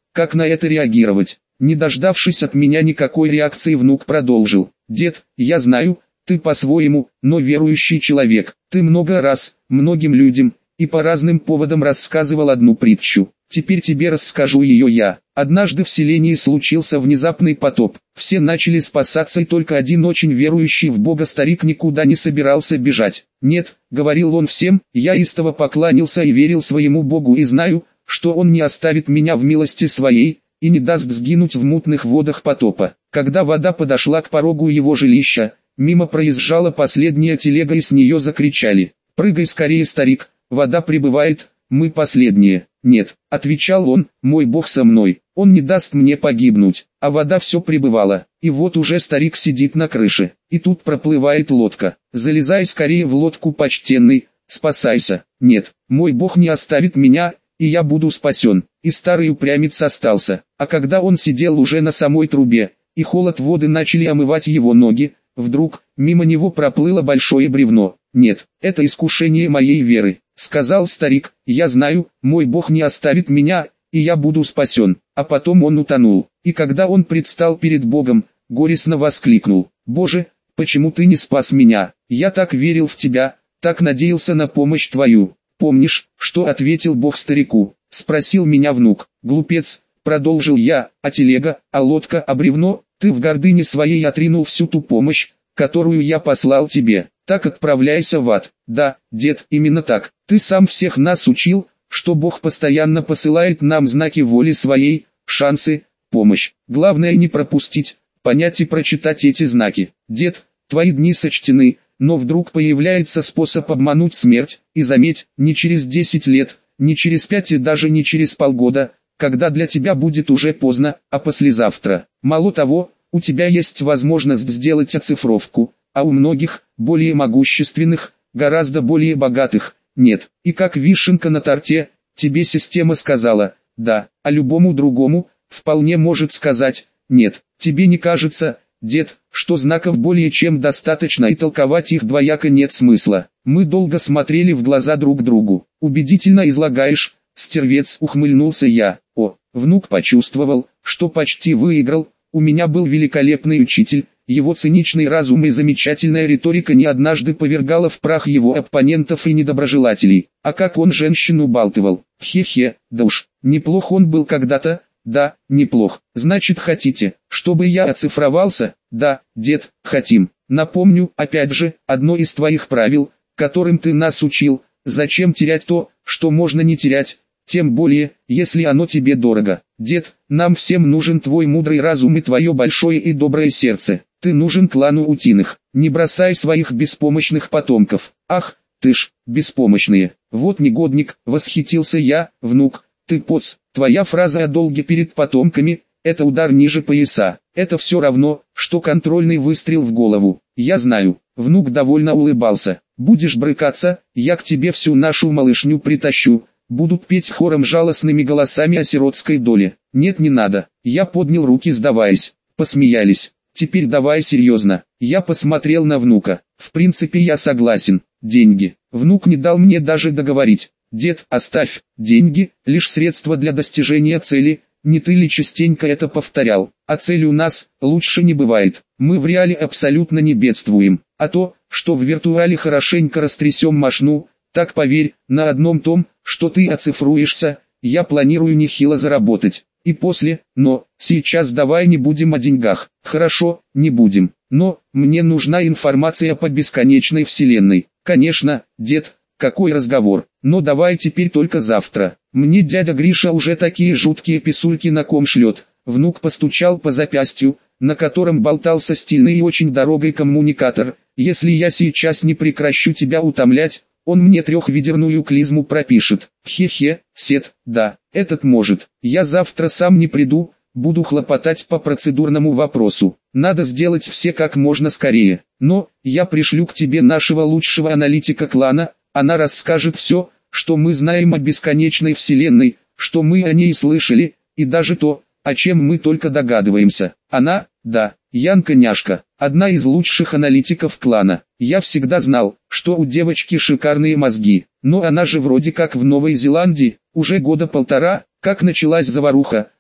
Speaker 1: как на это реагировать. Не дождавшись от меня никакой реакции, внук продолжил. Дед, я знаю, ты по-своему, но верующий человек. Ты много раз, многим людям, и по разным поводам рассказывал одну притчу. Теперь тебе расскажу ее я. Однажды в селении случился внезапный потоп. Все начали спасаться, и только один очень верующий в Бога старик никуда не собирался бежать. Нет, говорил он всем, я истово поклонился и верил своему Богу и знаю, что он не оставит меня в милости своей, и не даст сгинуть в мутных водах потопа. Когда вода подошла к порогу его жилища, мимо проезжала последняя телега и с нее закричали: «Прыгай скорее, старик, вода прибывает, мы последние». «Нет», — отвечал он, — «мой Бог со мной, он не даст мне погибнуть». А вода все прибывала, и вот уже старик сидит на крыше, и тут проплывает лодка. «Залезай скорее в лодку, почтенный, спасайся». «Нет, мой Бог не оставит меня, и я буду спасен». И старый упрямец остался. А когда он сидел уже на самой трубе, и холод воды начали омывать его ноги, вдруг, мимо него проплыло большое бревно. «Нет, это искушение моей веры», — сказал старик, — «я знаю, мой Бог не оставит меня, и я буду спасен». А потом он утонул, и когда он предстал перед Богом, горестно воскликнул: «Боже, почему ты не спас меня? Я так верил в тебя, так надеялся на помощь твою». «Помнишь, что ответил Бог старику?» — спросил меня внук. «Глупец», — продолжил я, — «а телега, а лодка, а бревно, ты в гордыне своей отринул всю ту помощь, которую я послал тебе. Так отправляйся в ад». «Да, дед, именно так. Ты сам всех нас учил, что Бог постоянно посылает нам знаки воли своей, шансы, помощь. Главное не пропустить, понять и прочитать эти знаки. Дед, твои дни сочтены, но вдруг появляется способ обмануть смерть, и заметь, не через десять лет, не через пять и даже не через полгода, когда для тебя будет уже поздно, а послезавтра. Мало того, у тебя есть возможность сделать оцифровку, а у многих, более могущественных, гораздо более богатых, нет. И как вишенка на торте, тебе система сказала «да», а любому другому, вполне может сказать «нет». Тебе не кажется, дед, что знаков более чем достаточно и толковать их двояко нет смысла? Мы долго смотрели в глаза друг другу. «Убедительно излагаешь, стервец», — ухмыльнулся я. О, внук почувствовал, что почти выиграл. У меня был великолепный учитель, его циничный разум и замечательная риторика не однажды повергала в прах его оппонентов и недоброжелателей. А как он женщину балтывал. Хе-хе, да уж, неплох он был когда-то. Да, неплох. Значит, хотите, чтобы я оцифровался? Да, дед, хотим. Напомню, опять же, одно из твоих правил, которым ты нас учил: зачем терять то, что можно не терять, тем более, если оно тебе дорого. Дед, нам всем нужен твой мудрый разум и твое большое и доброе сердце. Ты нужен клану Утиных. Не бросай своих беспомощных потомков. Ах, ты ж, беспомощные. Вот негодник, восхитился я. Внук, ты поц. Твоя фраза о долге перед потомками – это удар ниже пояса. Это все равно, что контрольный выстрел в голову. Я знаю. Внук довольно улыбался. Будешь брыкаться, я к тебе всю нашу малышню притащу. Будут петь хором жалостными голосами о сиротской доле. Нет, не надо. Я поднял руки, сдаваясь. Посмеялись. Теперь давай серьезно. Я посмотрел на внука. В принципе, я согласен. Деньги. Внук не дал мне даже договорить. Дед, оставь. Деньги – лишь средство для достижения цели. Не ты ли частенько это повторял? А цель у нас лучше не бывает. Мы в реале абсолютно не бедствуем. А то, что в виртуале хорошенько растрясем мошну, так поверь, на одном том, что ты оцифруешься, я планирую нехило заработать. И после, но, сейчас давай не будем о деньгах. Хорошо, не будем. Но, мне нужна информация по бесконечной вселенной. Конечно, дед, какой разговор. Но давай теперь только завтра. Мне дядя Гриша уже такие жуткие писульки на ком шлет. Внук постучал по запястью, на котором болтался стильный и очень дорогой коммуникатор. Если я сейчас не прекращу тебя утомлять, он мне трехведерную клизму пропишет. Хе-хе, Сет, да, этот может. Я завтра сам не приду, буду хлопотать по процедурному вопросу. Надо сделать все как можно скорее. Но, я пришлю к тебе нашего лучшего аналитика клана, она расскажет все, что мы знаем о бесконечной вселенной, что мы о ней слышали, и даже то, о чем мы только догадываемся. Она, да, Янка-няшка, одна из лучших аналитиков клана. Я всегда знал, что у девочки шикарные мозги, но она же вроде как в Новой Зеландии, уже года полтора, как началась заваруха,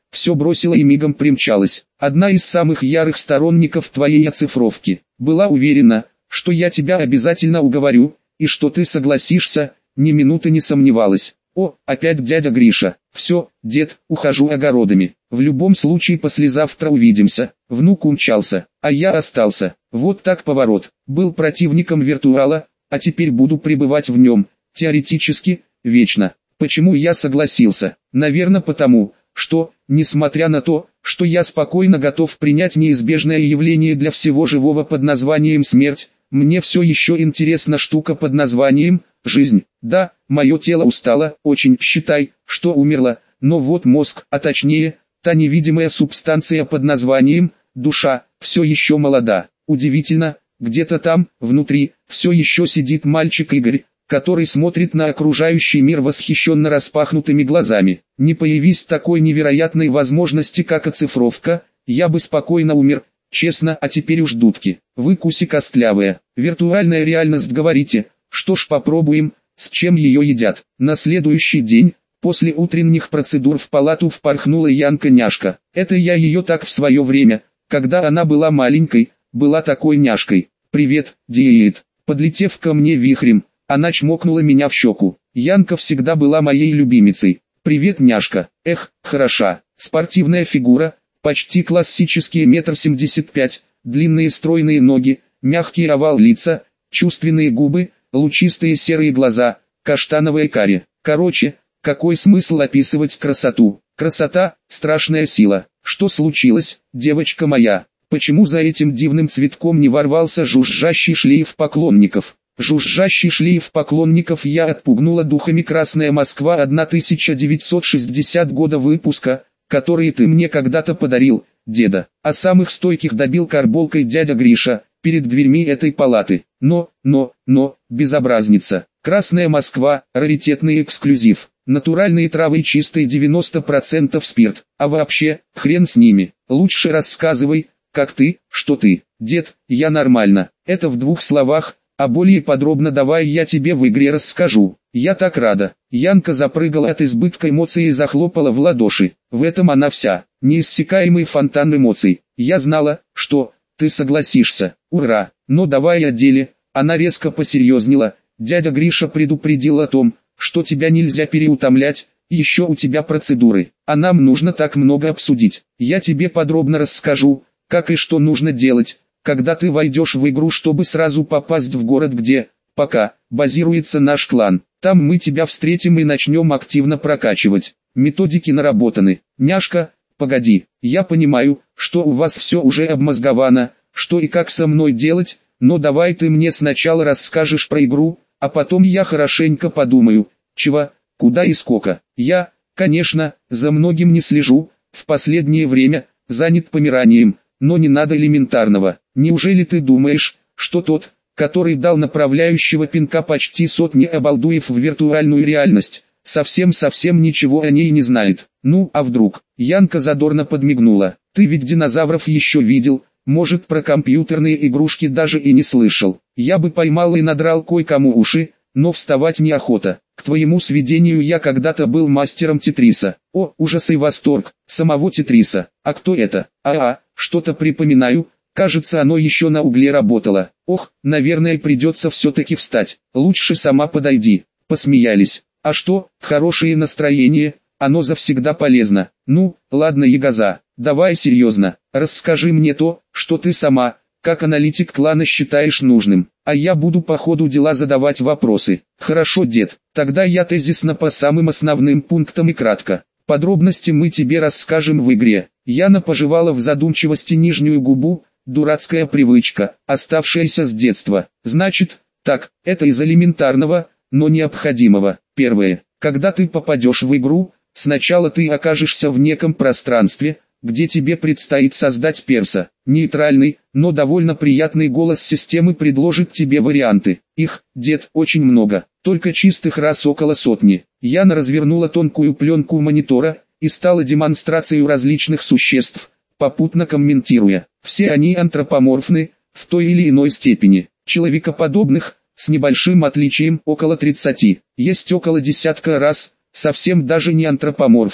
Speaker 1: все бросила и мигом примчалась. Одна из самых ярых сторонников твоей оцифровки. Была уверена, что я тебя обязательно уговорю, и что ты согласишься, ни минуты не сомневалась. О, опять дядя Гриша. Все, дед, ухожу огородами. В любом случае послезавтра увидимся. Внук умчался, а я остался. Вот так поворот. Был противником виртуала, а теперь буду пребывать в нем, теоретически, вечно. Почему я согласился? Наверное потому, что, несмотря на то, что я спокойно готов принять неизбежное явление для всего живого под названием смерть, мне все еще интересна штука под названием жизнь. Да, мое тело устало, очень, считай, что умерло, но вот мозг, а точнее, та невидимая субстанция под названием душа, все еще молода. Удивительно, где-то там, внутри, все еще сидит мальчик Игорь, который смотрит на окружающий мир восхищенно распахнутыми глазами. Не появись такой невероятной возможности, как оцифровка, я бы спокойно умер, честно, а теперь уж дудки. Вы куси костлявые, виртуальная реальность говорите, что ж попробуем, с чем ее едят. На следующий день, после утренних процедур в палату впорхнула Янка-няшка. Это я ее так в свое время, когда она была маленькой, была такой няшкой. «Привет, диет». Подлетев ко мне вихрем, она чмокнула меня в щеку. Янка всегда была моей любимицей. «Привет, няшка». Эх, хороша. Спортивная фигура, почти классические метр семьдесят пять, длинные стройные ноги, мягкий овал лица, чувственные губы, лучистые серые глаза, каштановая каре. Короче, какой смысл описывать красоту? Красота – страшная сила. Что случилось, девочка моя? Почему за этим дивным цветком не ворвался жужжащий шлейф поклонников? Жужжащий шлейф поклонников я отпугнула духами «Красная Москва» тысяча девятьсот шестидесятого года выпуска, которые ты мне когда-то подарил, деда. А самых стойких добил карболкой дядя Гриша, перед дверьми этой палаты. Но, но, но, безобразница. «Красная Москва» – раритетный эксклюзив. Натуральные травы и чистый девяносто процентов спирт. А вообще, хрен с ними. Лучше рассказывай, как ты, что ты. Дед, я нормально. Это в двух словах, а более подробно давай я тебе в игре расскажу. Я так рада. Янка запрыгала от избытка эмоций и захлопала в ладоши. В этом она вся. Неиссякаемый фонтан эмоций. Я знала, что ты согласишься. Ура. Но давай о деле. Она резко посерьезнела. Дядя Гриша предупредил о том, что тебя нельзя переутомлять, еще у тебя процедуры, а нам нужно так много обсудить. Я тебе подробно расскажу, как и что нужно делать, когда ты войдешь в игру, чтобы сразу попасть в город, где, пока, базируется наш клан. Там мы тебя встретим и начнем активно прокачивать. Методики наработаны. Няшка, погоди, я понимаю, что у вас все уже обмозговано, что и как со мной делать, но давай ты мне сначала расскажешь про игру, а потом я хорошенько подумаю, чего, куда и сколько. Я, конечно, за многим не слежу, в последнее время, занят помиранием, но не надо элементарного. Неужели ты думаешь, что тот, который дал направляющего пинка почти сотни обалдуев в виртуальную реальность, совсем-совсем ничего о ней не знает? Ну, а вдруг? Янка задорно подмигнула. Ты ведь динозавров еще видел, может, про компьютерные игрушки даже и не слышал. Я бы поймал и надрал кое-кому уши, но вставать неохота. К твоему сведению, я когда-то был мастером Тетриса. О, ужас и восторг, самого Тетриса. А кто это? А-а, что-то припоминаю, кажется, оно еще на угле работало. Ох, наверное, придется все-таки встать. Лучше сама подойди. Посмеялись. А что, хорошее настроение, оно завсегда полезно. Ну, ладно, ягоза, давай серьезно, расскажи мне то, что ты сама, как аналитик клана, считаешь нужным, а я буду по ходу дела задавать вопросы. Хорошо, дед, тогда я тезисно по самым основным пунктам и кратко. Подробности мы тебе расскажем в игре. Яна пожевала в задумчивости нижнюю губу, дурацкая привычка, оставшаяся с детства. Значит, так, это из элементарного, но необходимого. Первое, когда ты попадешь в игру, сначала ты окажешься в неком пространстве, где тебе предстоит создать перса. Нейтральный, но довольно приятный голос системы предложит тебе варианты. Их, дед, очень много, только чистых рас около сотни. Яна развернула тонкую пленку монитора и стала демонстрацией различных существ, попутно комментируя. Все они антропоморфны, в той или иной степени. Человекоподобных, с небольшим отличием, около тридцати. Есть около десятка рас, совсем даже не антропоморфных.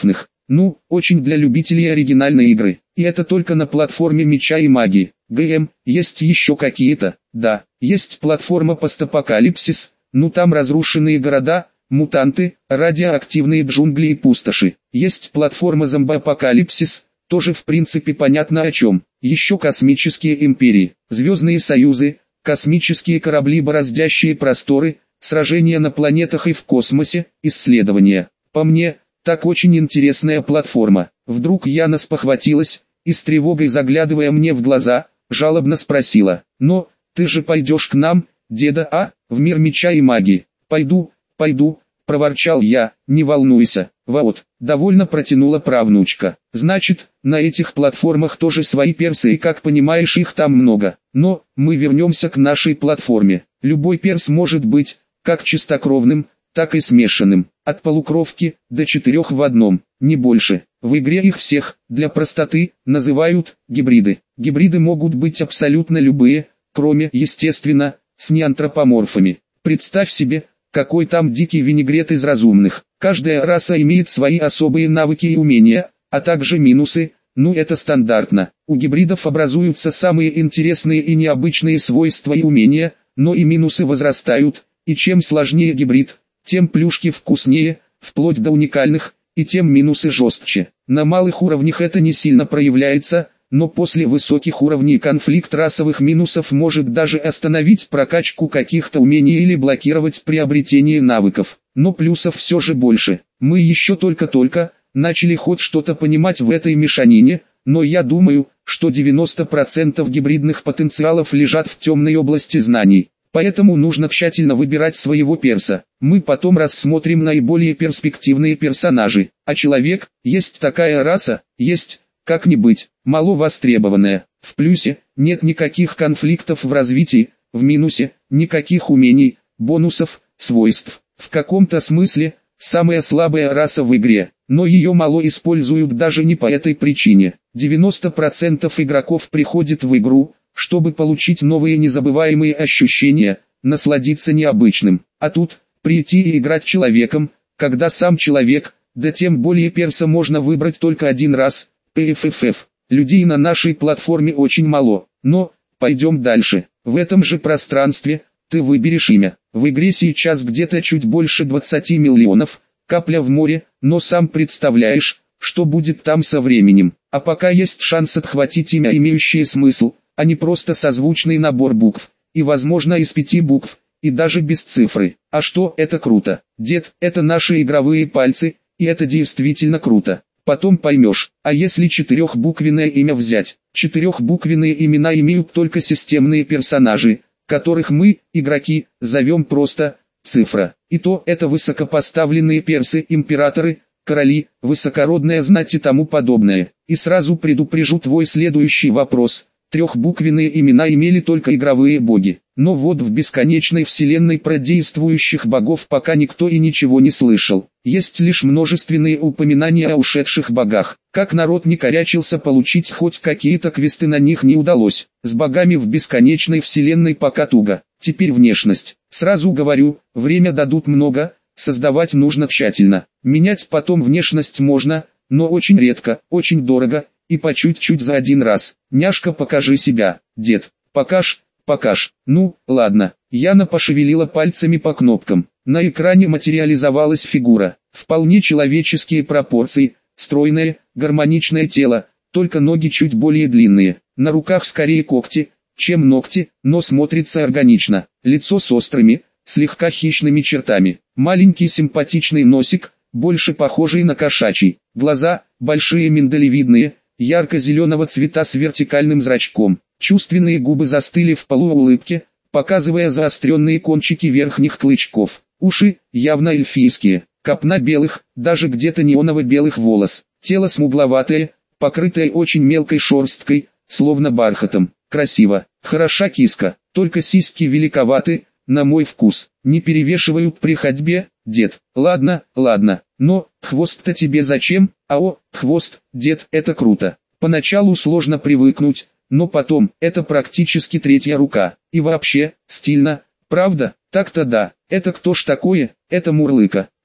Speaker 1: Ну, очень для любителей оригинальной игры. И это только на платформе Меча и Магии. ГМ, есть еще какие-то? Да, есть платформа Постапокалипсис, ну там разрушенные города, мутанты, радиоактивные джунгли и пустоши. Есть платформа Зомбапокалипсис, тоже в принципе понятно о чем. Еще космические империи, звездные союзы, космические корабли, бороздящие просторы, сражения на планетах и в космосе, исследования. По мне, так очень интересная платформа. Вдруг Яна спохватилась и с тревогой заглядывая мне в глаза, жалобно спросила: «Но, ты же пойдешь к нам, деда, а, в мир меча и магии?» «Пойду, пойду», — проворчал я, «не волнуйся». «Вот», — довольно протянула правнучка. «Значит, на этих платформах тоже свои персы и, как понимаешь, их там много. Но, мы вернемся к нашей платформе. Любой перс может быть, как чистокровным, так и смешанным, от полукровки до четырех в одном, не больше. В игре их всех, для простоты, называют гибриды. Гибриды могут быть абсолютно любые, кроме, естественно, с неантропоморфами. Представь себе, какой там дикий винегрет из разумных. Каждая раса имеет свои особые навыки и умения, а также минусы, ну это стандартно. У гибридов образуются самые интересные и необычные свойства и умения, но и минусы возрастают, и чем сложнее гибрид, тем плюшки вкуснее, вплоть до уникальных, и тем минусы жестче. На малых уровнях это не сильно проявляется, но после высоких уровней конфликт расовых минусов может даже остановить прокачку каких-то умений или блокировать приобретение навыков. Но плюсов все же больше. Мы еще только-только начали хоть что-то понимать в этой мешанине, но я думаю, что девяносто процентов гибридных потенциалов лежат в темной области знаний. Поэтому нужно тщательно выбирать своего перса. Мы потом рассмотрим наиболее перспективные персонажи. А человек, есть такая раса, есть, как ни быть, мало востребованная. В плюсе, нет никаких конфликтов в развитии, в минусе, никаких умений, бонусов, свойств. В каком-то смысле, самая слабая раса в игре, но ее мало используют даже не по этой причине. девяносто процентов игроков приходит в игру, чтобы получить новые незабываемые ощущения, насладиться необычным. А тут, прийти и играть человеком, когда сам человек, да тем более перса можно выбрать только один раз, пффф. Людей на нашей платформе очень мало, но, пойдем дальше. В этом же пространстве, ты выберешь имя. В игре сейчас где-то чуть больше двадцати миллионов, капля в море, но сам представляешь, что будет там со временем. А пока есть шанс отхватить имя, имеющее смысл, а не просто созвучный набор букв, и возможно из пяти букв, и даже без цифры. А что, это круто. Дед, это наши игровые пальцы, и это действительно круто. Потом поймешь, а если четырехбуквенное имя взять? Четырехбуквенные имена имеют только системные персонажи, которых мы, игроки, зовем просто «цифра». И то это высокопоставленные персы, императоры, короли, высокородная знать и тому подобное. И сразу предупрежу твой следующий вопрос. Трехбуквенные имена имели только игровые боги. Но вот в бесконечной вселенной про действующих богов пока никто и ничего не слышал. Есть лишь множественные упоминания о ушедших богах. Как народ не корячился, получить хоть какие-то квесты на них не удалось. С богами в бесконечной вселенной пока туго. Теперь внешность. Сразу говорю, время дадут много, создавать нужно тщательно. Менять потом внешность можно, но очень редко, очень дорого, и по чуть-чуть за один раз. Няшка, покажи себя, дед. Покаж, покаж. Ну, ладно. Яна пошевелила пальцами по кнопкам. На экране материализовалась фигура. Вполне человеческие пропорции, стройное, гармоничное тело, только ноги чуть более длинные. На руках скорее когти, чем ногти, но смотрится органично. Лицо с острыми, слегка хищными чертами. Маленький симпатичный носик, больше похожий на кошачий. Глаза, большие миндалевидные, ярко-зеленого цвета с вертикальным зрачком. Чувственные губы застыли в полуулыбке, показывая заостренные кончики верхних клычков. Уши, явно эльфийские. Копна белых, даже где-то неоново-белых волос. Тело смугловатое, покрытое очень мелкой шерсткой, словно бархатом. Красиво. Хороша киска, только сиськи великоваты, на мой вкус. Не перевешивают при ходьбе, дед. Ладно, ладно. Но, хвост-то тебе зачем? А о, хвост, дед, это круто. Поначалу сложно привыкнуть, но потом, это практически третья рука. И вообще, стильно, правда? Так-то да. Это кто ж такое? Это Мурлыка.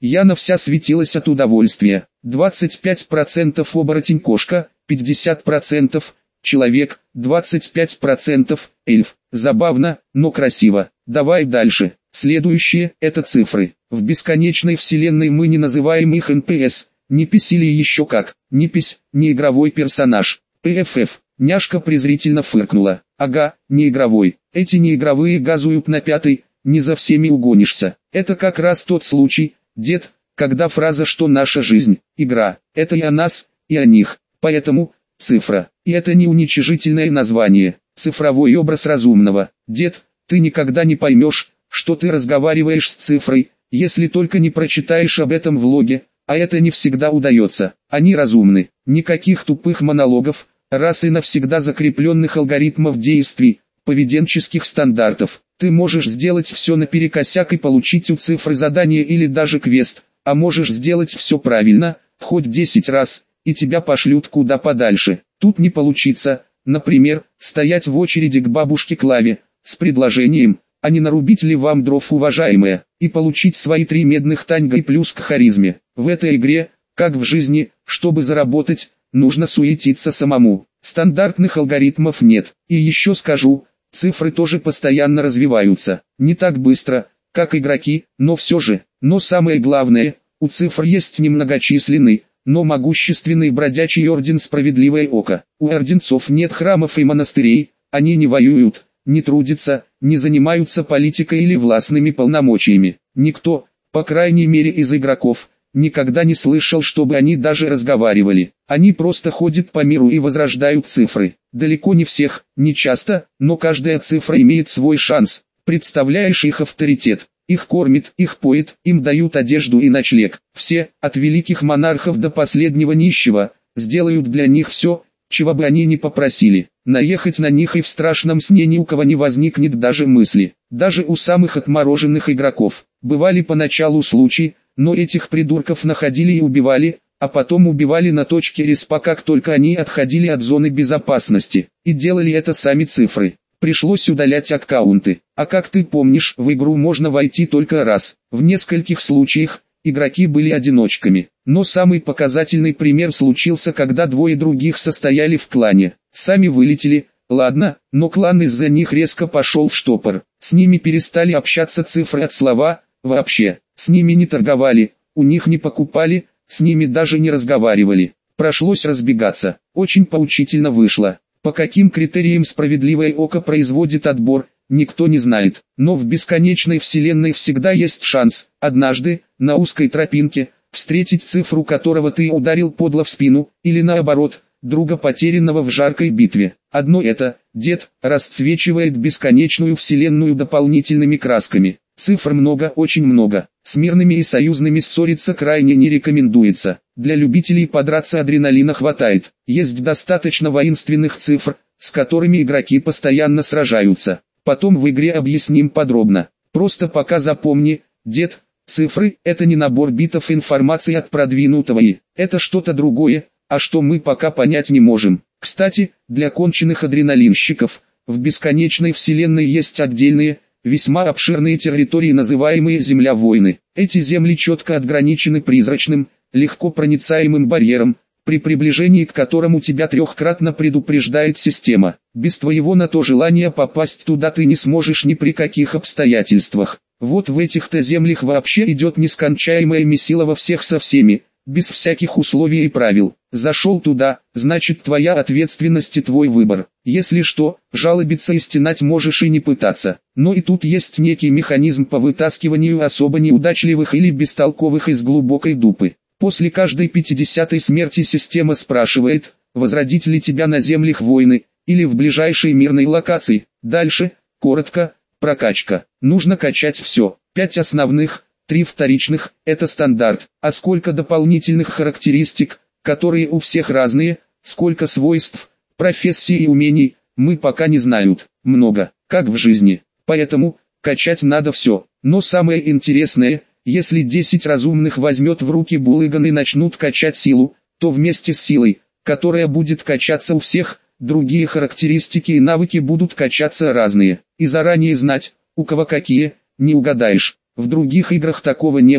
Speaker 1: Яна вся светилась от удовольствия. двадцать пять процентов оборотень-кошка, пятьдесят процентов человек, двадцать пять процентов эльф. Забавно, но красиво. Давай дальше. Следующее – это цифры. В бесконечной вселенной мы не называем их эн пи эс, непись или еще как. Непись – не игровой персонаж. пи эф эф. Няшка презрительно фыркнула. Ага, не игровой. Эти неигровые газуют на пятый, не за всеми угонишься. Это как раз тот случай, дед, когда фраза, что наша жизнь – игра, это и о нас, и о них. Поэтому – цифра. И это не уничижительное название, цифровой образ разумного. Дед, ты никогда не поймешь, что ты разговариваешь с цифрой, если только не прочитаешь об этом в логе, а это не всегда удается. Они разумны. Никаких тупых монологов, раз и навсегда закрепленных алгоритмов действий, поведенческих стандартов. Ты можешь сделать все наперекосяк и получить у цифры задание или даже квест, а можешь сделать все правильно, хоть десять раз, и тебя пошлют куда подальше. Тут не получится, например, стоять в очереди к бабушке Клаве, с предложением, а не нарубить ли вам дров, уважаемая, и получить свои три медных таньга и плюс к харизме. В этой игре, как в жизни, чтобы заработать, нужно суетиться самому. Стандартных алгоритмов нет. И еще скажу, цифры тоже постоянно развиваются. Не так быстро, как игроки, но все же. Но самое главное, у цифр есть немногочисленный, но могущественный бродячий орден Справедливое Око. У орденцов нет храмов и монастырей, они не воюют, не трудятся, не занимаются политикой или властными полномочиями. Никто, по крайней мере из игроков, никогда не слышал, чтобы они даже разговаривали. Они просто ходят по миру и возрождают цифры. Далеко не всех, не часто, но каждая цифра имеет свой шанс. Представляешь их авторитет. Их кормят, их поят, им дают одежду и ночлег. Все, от великих монархов до последнего нищего, сделают для них все, чего бы они ни попросили. Наехать на них и в страшном сне ни у кого не возникнет даже мысли. Даже у самых отмороженных игроков. Бывали поначалу случаи, но этих придурков находили и убивали, а потом убивали на точке респа, как только они отходили от зоны безопасности. И делали это сами цифры. Пришлось удалять аккаунты. А как ты помнишь, в игру можно войти только раз. В нескольких случаях игроки были одиночками. Но самый показательный пример случился, когда двое других состояли в клане. Сами вылетели, ладно, но клан из-за них резко пошел в штопор. С ними перестали общаться цифры от слова, вообще. С ними не торговали, у них не покупали, с ними даже не разговаривали. Пришлось разбегаться. Очень поучительно вышло. По каким критериям Справедливое Око производит отбор, никто не знает. Но в бесконечной вселенной всегда есть шанс, однажды, на узкой тропинке, встретить цифру, которого ты ударил подло в спину, или наоборот, друга потерянного в жаркой битве. Одно это, дед, расцвечивает бесконечную вселенную дополнительными красками. Цифр много, очень много. С мирными и союзными ссориться крайне не рекомендуется. Для любителей подраться адреналина хватает. Есть достаточно воинственных цифр, с которыми игроки постоянно сражаются. Потом в игре объясним подробно. Просто пока запомни, дед, цифры – это не набор битов информации от продвинутого и это что-то другое, а что мы пока понять не можем. Кстати, для конченых адреналинщиков, в бесконечной вселенной есть отдельные, весьма обширные территории, называемые Земля-войны. Эти земли четко отграничены призрачным, легко проницаемым барьером, при приближении к которому тебя трехкратно предупреждает система. Без твоего на то желания попасть туда ты не сможешь ни при каких обстоятельствах. Вот в этих-то землях вообще идет нескончаемое месилово во всех со всеми, без всяких условий и правил. Зашел туда, значит твоя ответственность и твой выбор. Если что, жалобиться и стенать можешь и не пытаться. Но и тут есть некий механизм по вытаскиванию особо неудачливых или бестолковых из глубокой дупы. После каждой пятидесятой смерти система спрашивает, возродить ли тебя на землях войны, или в ближайшей мирной локации. Дальше, коротко, прокачка. Нужно качать все. Пять основных, три вторичных, это стандарт. А сколько дополнительных характеристик, которые у всех разные, сколько свойств, профессий и умений, мы пока не знают. Много, как в жизни. Поэтому, качать надо все. Но самое интересное, если десять разумных возьмет в руки булыган и начнут качать силу, то вместе с силой, которая будет качаться у всех, другие характеристики и навыки будут качаться разные. И заранее знать, у кого какие, не угадаешь. В других играх такого не было.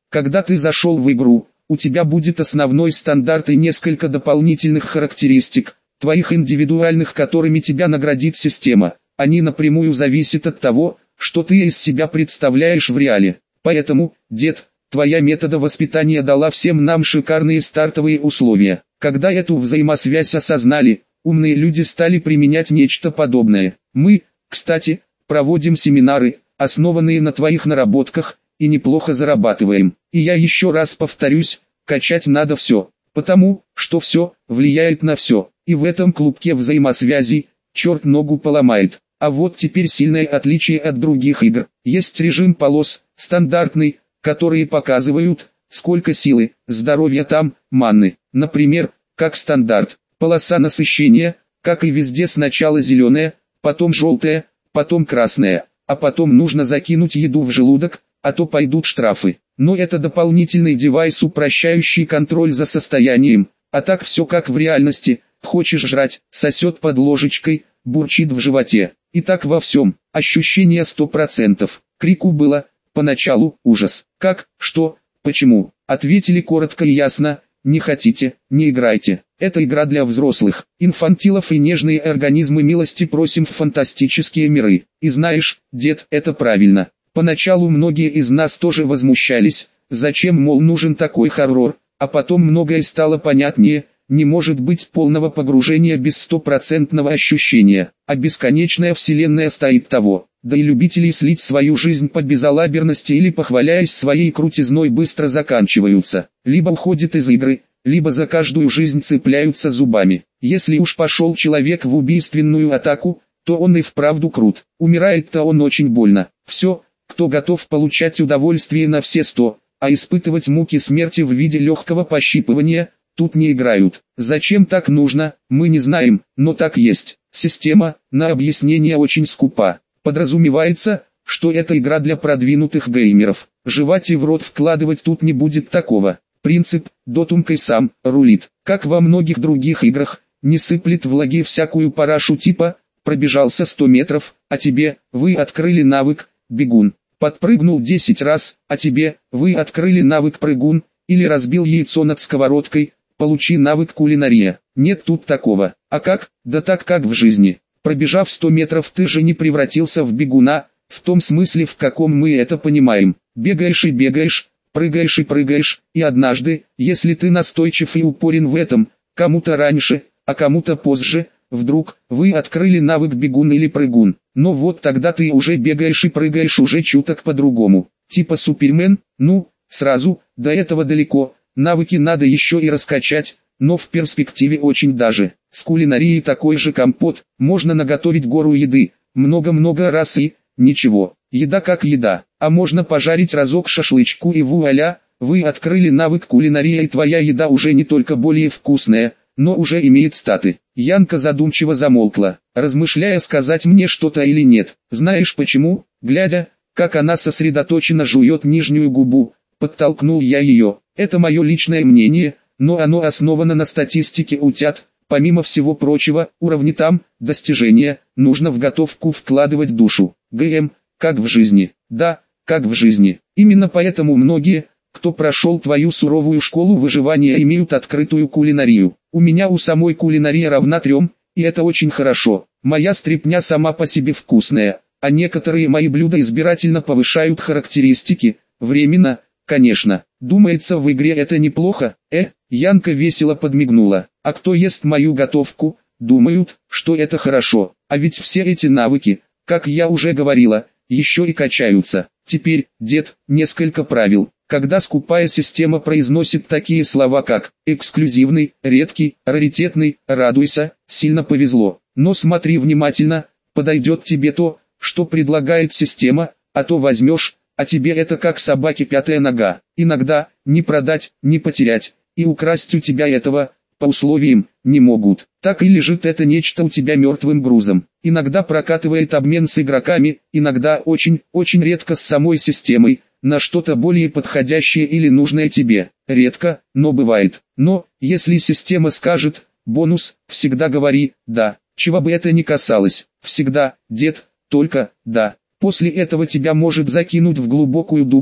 Speaker 1: Когда ты зашел в игру, у тебя будет основной стандарт и несколько дополнительных характеристик, твоих индивидуальных, которыми тебя наградит система. Они напрямую зависят от того, что ты из себя представляешь в реале. Поэтому, дед, твоя метода воспитания дала всем нам шикарные стартовые условия. Когда эту взаимосвязь осознали, умные люди стали применять нечто подобное. Мы, кстати, проводим семинары, основанные на твоих наработках, и неплохо зарабатываем. И я еще раз повторюсь, качать надо все, потому что все влияет на все. И в этом клубке взаимосвязей, черт ногу поломает. А вот теперь сильное отличие от других игр. Есть режим полос, стандартный, которые показывают, сколько силы, здоровья там, манны. Например, как стандарт, полоса насыщения, как и везде сначала зеленая, потом желтая, потом красная, а потом нужно закинуть еду в желудок, а то пойдут штрафы. Но это дополнительный девайс, упрощающий контроль за состоянием, а так все как в реальности, хочешь жрать, сосет под ложечкой, бурчит в животе. И так во всем, ощущение сто процентов. Крику было, поначалу, ужас. Как, что, почему? Ответили коротко и ясно, не хотите, не играйте. Это игра для взрослых, инфантилов и нежные организмы, милости просим в фантастические миры. И знаешь, дед, это правильно. Поначалу многие из нас тоже возмущались, зачем, мол, нужен такой хоррор, а потом многое стало понятнее. Не может быть полного погружения без стопроцентного ощущения, а бесконечная вселенная стоит того. Да и любителей слить свою жизнь по безалаберности или похваляясь своей крутизной быстро заканчиваются. Либо уходят из игры, либо за каждую жизнь цепляются зубами. Если уж пошел человек в убийственную атаку, то он и вправду крут. Умирает-то он очень больно. Все, кто готов получать удовольствие на все сто, а испытывать муки смерти в виде легкого пощипывания, тут не играют. Зачем так нужно, мы не знаем, но так есть. Система, на объяснение очень скупа. Подразумевается, что это игра для продвинутых геймеров. Жевать и в рот вкладывать тут не будет такого. Принцип «дотумкой сам» рулит. Как во многих других играх, не сыплет в лаги всякую парашу типа «пробежался сто метров, а тебе, вы открыли навык, бегун». Подпрыгнул десять раз, а тебе, вы открыли навык прыгун, или разбил яйцо над сковородкой, получи навык кулинария. Нет тут такого. А как? Да так как в жизни. Пробежав сто метров, ты же не превратился в бегуна, в том смысле, в каком мы это понимаем. Бегаешь и бегаешь, прыгаешь и прыгаешь, и однажды, если ты настойчив и упорен в этом, кому-то раньше, а кому-то позже, вдруг, вы открыли навык бегун или прыгун. Но вот тогда ты уже бегаешь и прыгаешь уже чуток по-другому. Типа Супермен, ну, сразу, до этого далеко, навыки надо еще и раскачать, но в перспективе очень даже. С кулинарией такой же компот, можно наготовить гору еды, много-много раз и, ничего, еда как еда. А можно пожарить разок шашлычку и вуаля, вы открыли навык кулинария и твоя еда уже не только более вкусная, но уже имеет статы. Янка задумчиво замолкла, размышляя, сказать мне что-то или нет. Знаешь почему? Глядя, как она сосредоточенно жует нижнюю губу, подтолкнул я ее. Это мое личное мнение, но оно основано на статистике утят. Помимо всего прочего, уровни там, достижения, нужно в готовку вкладывать душу. ГМ, как в жизни. Да, как в жизни. Именно поэтому многие, кто прошел твою суровую школу выживания, имеют открытую кулинарию. У меня у самой кулинария равна трем, и это очень хорошо. Моя стряпня сама по себе вкусная, а некоторые мои блюда избирательно повышают характеристики, временно, конечно. Думается, в игре это неплохо, э? Янка весело подмигнула. А кто ест мою готовку, думают, что это хорошо. А ведь все эти навыки, как я уже говорила, еще и качаются. Теперь, дед, несколько правил. Когда скупая система произносит такие слова как «эксклюзивный», «редкий», «раритетный», «радуйся», «сильно повезло». Но смотри внимательно, подойдет тебе то, что предлагает система, а то возьмешь, а тебе это как собаке пятая нога. Иногда, не продать, не потерять, и украсть у тебя этого, по условиям, не могут. Так и лежит это нечто у тебя мертвым грузом. Иногда прокатывает обмен с игроками, иногда очень, очень редко с самой системой, на что-то более подходящее или нужное тебе. Редко, но бывает. Но, если система скажет, бонус, всегда говори, да, чего бы это ни касалось. Всегда, дед, только, да. После этого тебя может закинуть в глубокую дупу,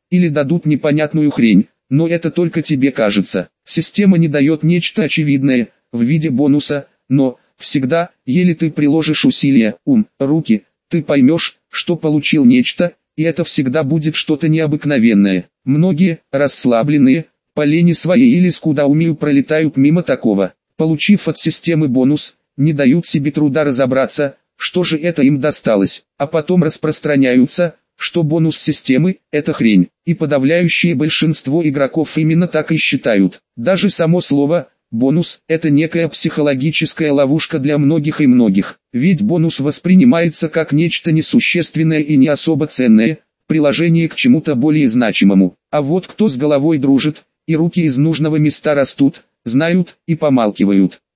Speaker 1: или дадут непонятную хрень, но это только тебе кажется. Система не дает нечто очевидное, в виде бонуса, но, всегда, еле ты приложишь усилия, ум, руки, ты поймешь, что получил нечто, и это всегда будет что-то необыкновенное. Многие, расслабленные, по лени своей или скудоумию пролетают мимо такого. Получив от системы бонус, не дают себе труда разобраться, что же это им досталось, а потом распространяются, что бонус системы – это хрень, и подавляющее большинство игроков именно так и считают. Даже само слово «бонус» – это некая психологическая ловушка для многих и многих, ведь бонус воспринимается как нечто несущественное и не особо ценное, приложение к чему-то более значимому. А вот кто с головой дружит, и руки из нужного места растут, знают и помалкивают.